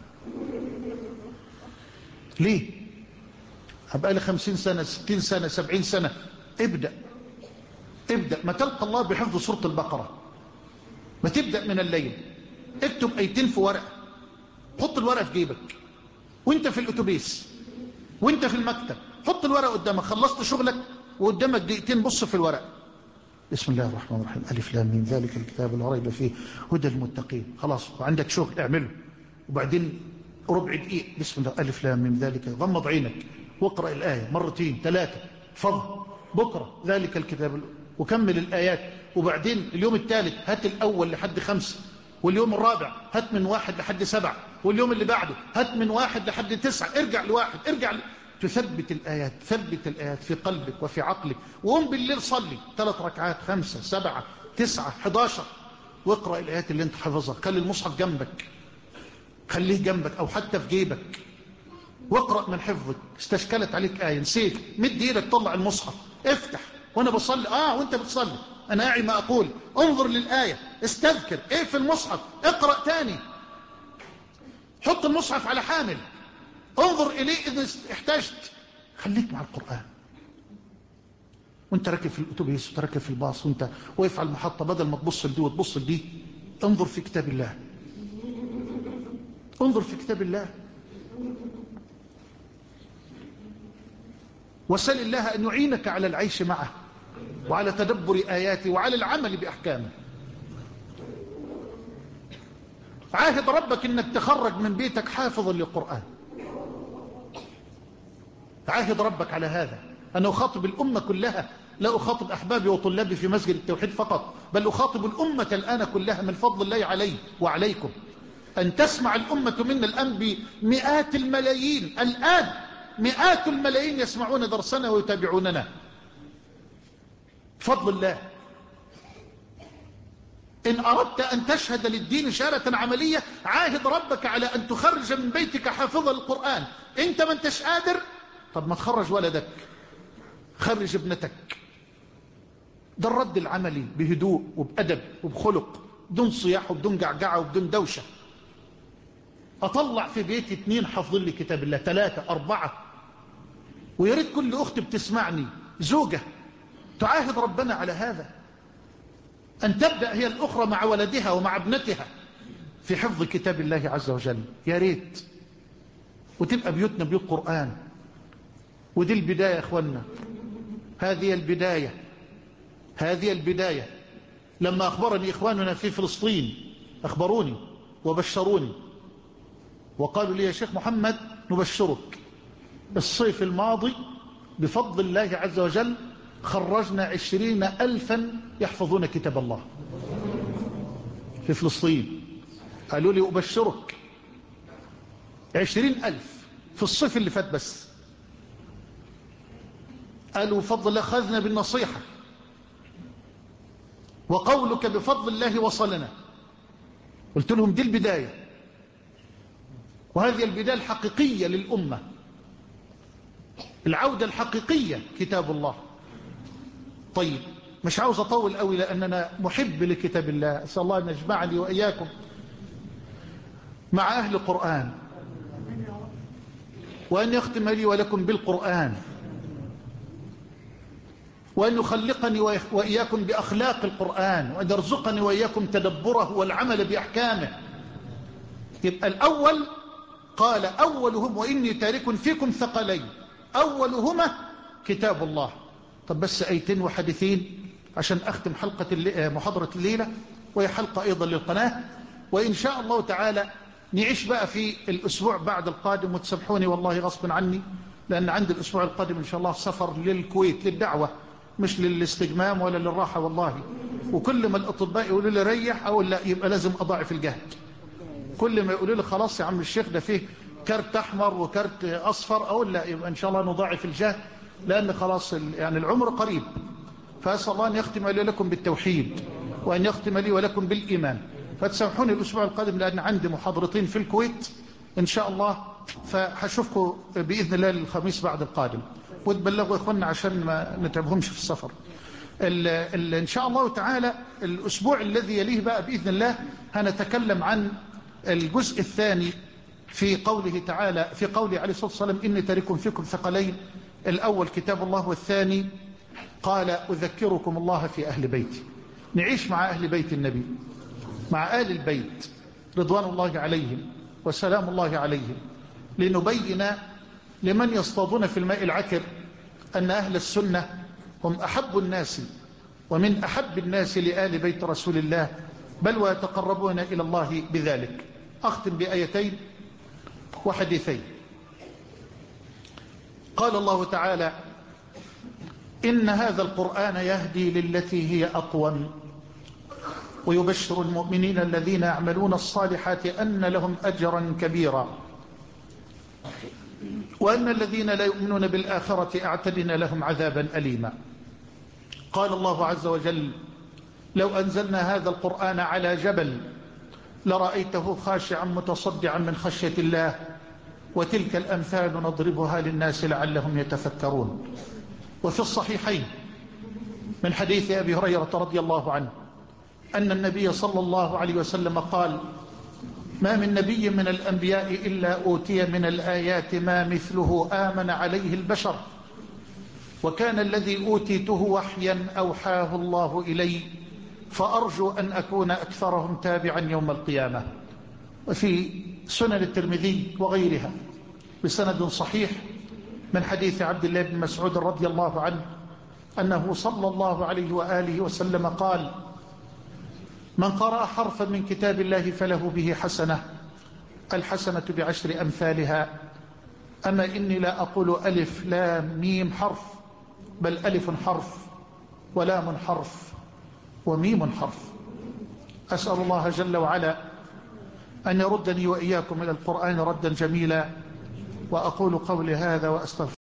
ليه؟ أبقى لي خمسين سنة، ستين سنة، سبعين سنة. ابدأ ابدأ ما تلقى الله بحفظ سورة البقرة، ما تبدأ من الليل. اكتب ايتين في ورقة، حط الورقة في جيبك، وانت في الاتوبيس، وانت في المكتب، حط الورقة قدامك، خلصت شغلك وقدامك دقيقتين بص في الورقة. بسم الله الرحمن الرحيم، ألف لام ميم، ذلك الكتاب لا ريب فيه هدى المتقين. خلاص، وعندك شغل اعمله. وبعدين ربع دقيقة، بسم الله ألف لام ميم ذلك، غمض عينك واقرأ الآية مرتين ثلاثة، فضل بكرة ذلك الكتاب، وكمل الآيات. وبعدين اليوم الثالث هات الأول لحد خمسة، واليوم الرابع هات من واحد لحد سبعة، واليوم اللي بعده هات من واحد لحد تسعة، ارجع لواحد، ارجع ل... تثبت الآيات، ثبت الآيات في قلبك وفي عقلك. وقوم بالليل صلي ثلاث ركعات، خمسة، سبعة، تسعة، حداشر، واقرأ الآيات اللي انت حافظها. خلي المصحف جنبك، خليه جنبك أو حتى في جيبك، واقرأ من حفظك. استشكلت عليك آية نسيت، مد ايدك طلع المصحف، افتح وانا بصلي، اه وانت بتصلي انا اعي ما اقول، انظر للآية، استذكر ايه في المصحف، اقرأ تاني. حط المصحف على حامل، انظر إليه إذا احتجت. خليك مع القرآن وانت راكب في الأتوبيس وانت راكب في الباص وانت واقف على المحطة، بدل ما تبص لدي وتبص لدي انظر في كتاب الله، انظر في كتاب الله، وسل الله أن يعينك على العيش معه وعلى تدبر آياته وعلى العمل بأحكامه. عاهد ربك أنك تخرج من بيتك حافظا للقرآن، عاهد ربك على هذا. أنا أخاطب الأمة كلها، لا أخاطب أحبابي وطلابي في مسجد التوحيد فقط، بل أخاطب الأمة الآن كلها من فضل الله علي وعليكم أن تسمع الأمة منا الآن بمئات الملايين، الآن مئات الملايين يسمعون درسنا ويتابعوننا بفضل الله. إن أردت أن تشهد للدين شهادة عملية عاهد ربك على أن تخرج من بيتك حافظا القرآن. أنت ما انتش قادر، طب ما تخرج ولدك، خرج ابنتك. ده الرد العملي بهدوء وبأدب وبخلق، بدون صياح وبدون جعجعة وبدون دوشة. أطلع في بيتي اثنين حافظين لي كتاب الله، ثلاثة، أربعة، ويريد كل أخت بتسمعني زوجة تعاهد ربنا على هذا، أن تبدأ هي الأخرى مع ولدها ومع ابنتها في حفظ كتاب الله عز وجل. يا ريت وتبقى بيوتنا بيوت قرآن. ودي البداية يا أخوانا، هذه البداية، هذه البداية. لما أخبرني إخواننا في فلسطين أخبروني وبشروني وقالوا لي يا شيخ محمد نبشرك، الصيف الماضي بفضل الله عز وجل خرجنا عشرين ألفا يحفظون كتاب الله في فلسطين. قالوا لي أبشرك، عشرين ألف في الصيف اللي فات بس. قالوا بفضل الله خذنا بالنصيحة، وقولك بفضل الله وصلنا. قلت لهم دي البداية، وهذه البداية الحقيقية للأمة، العودة الحقيقية كتاب الله. طيب مش عاوز أطول قوي لأننا محب لكتاب الله. أسأل الله أن يجمعني وإياكم مع أهل القرآن، وأن يختم لي ولكم بالقرآن، وأن يخلقني وإياكم بأخلاق القرآن، وأن يرزقني وإياكم تدبره والعمل بأحكامه. يبقى الأول قال أولهم وإني تارك فيكم ثقلين، أولهما كتاب الله. طب بس آيتين وحديثين عشان أختم حلقة محاضرة الليلة، وهي حلقة أيضا للقناة. وإن شاء الله تعالى نعيش بقى في الأسبوع بعد القادم، وتسامحوني والله غصب عني لأن عندي الأسبوع القادم إن شاء الله سفر للكويت للدعوة، مش للاستجمام ولا للراحة والله. وكل ما الأطباء يقولوا لي ريح أقول لا، يبقى لازم أضاعف الجهد. كل ما يقولوا لي خلاص يا عم الشيخ ده فيه كارت أحمر وكارت أصفر أقول لا، يبقى إن شاء الله نضاعف الجهد، لأن خلاص يعني العمر قريب. فأسأل الله أن يختم لي ولكم بالتوحيد، وأن يختم لي ولكم بالإيمان. فتسامحوني الأسبوع القادم لأن عندي محاضرتين في الكويت إن شاء الله، فهشوفكم بإذن الله الخميس بعد القادم، وتبلغوا إخواننا عشان ما نتعبهمش في السفر. ال ال إن شاء الله تعالى الأسبوع الذي يليه بقى بإذن الله هنتكلم عن الجزء الثاني في قوله تعالى، في قوله عليه الصلاة والسلام إني تارك فيكم ثقلين. الأول كتاب الله، والثاني قال أذكركم الله في أهل بيتي. نعيش مع أهل بيت النبي، مع آل البيت رضوان الله عليهم وسلام الله عليهم، لنبين لمن يصطادون في الماء العكر أن أهل السنة هم أحب الناس ومن أحب الناس لآل بيت رسول الله، بل ويتقربون إلى الله بذلك. أختم بآيتين وحديثين. قال الله تعالى إن هذا القرآن يهدي للتي هي أقوم ويبشر المؤمنين الذين يعملون الصالحات أن لهم أجرا كبيرا وأن الذين لا يؤمنون بالآخرة أعتدنا لهم عذابا أليما. قال الله عز وجل لو أنزلنا هذا القرآن على جبل لرأيته خاشعا متصدعا من خشية الله وتلك الأمثال نضربها للناس لعلهم يتفكرون. وفي الصحيحين من حديث أبي هريرة رضي الله عنه أن النبي صلى الله عليه وسلم قال ما من نبي من الأنبياء إلا أوتي من الآيات ما مثله آمن عليه البشر، وكان الذي أوتيته وحيا أوحاه الله إلي، فأرجو أن أكون أكثرهم تابعا يوم القيامة. وفي سنن الترمذي وغيرها بسند صحيح من حديث عبد الله بن مسعود رضي الله عنه أنه صلى الله عليه وآله وسلم قال: من قرأ حرفا من كتاب الله فله به حسنة، الحسنة بعشر أمثالها. أما إني لا أقول ألف لام ميم حرف، بل ألف حرف ولام حرف وميم حرف. أسأل الله جل وعلا أن يردني وإياكم إلى القرآن ردا جميلا. وأقول قولي هذا وأستغفر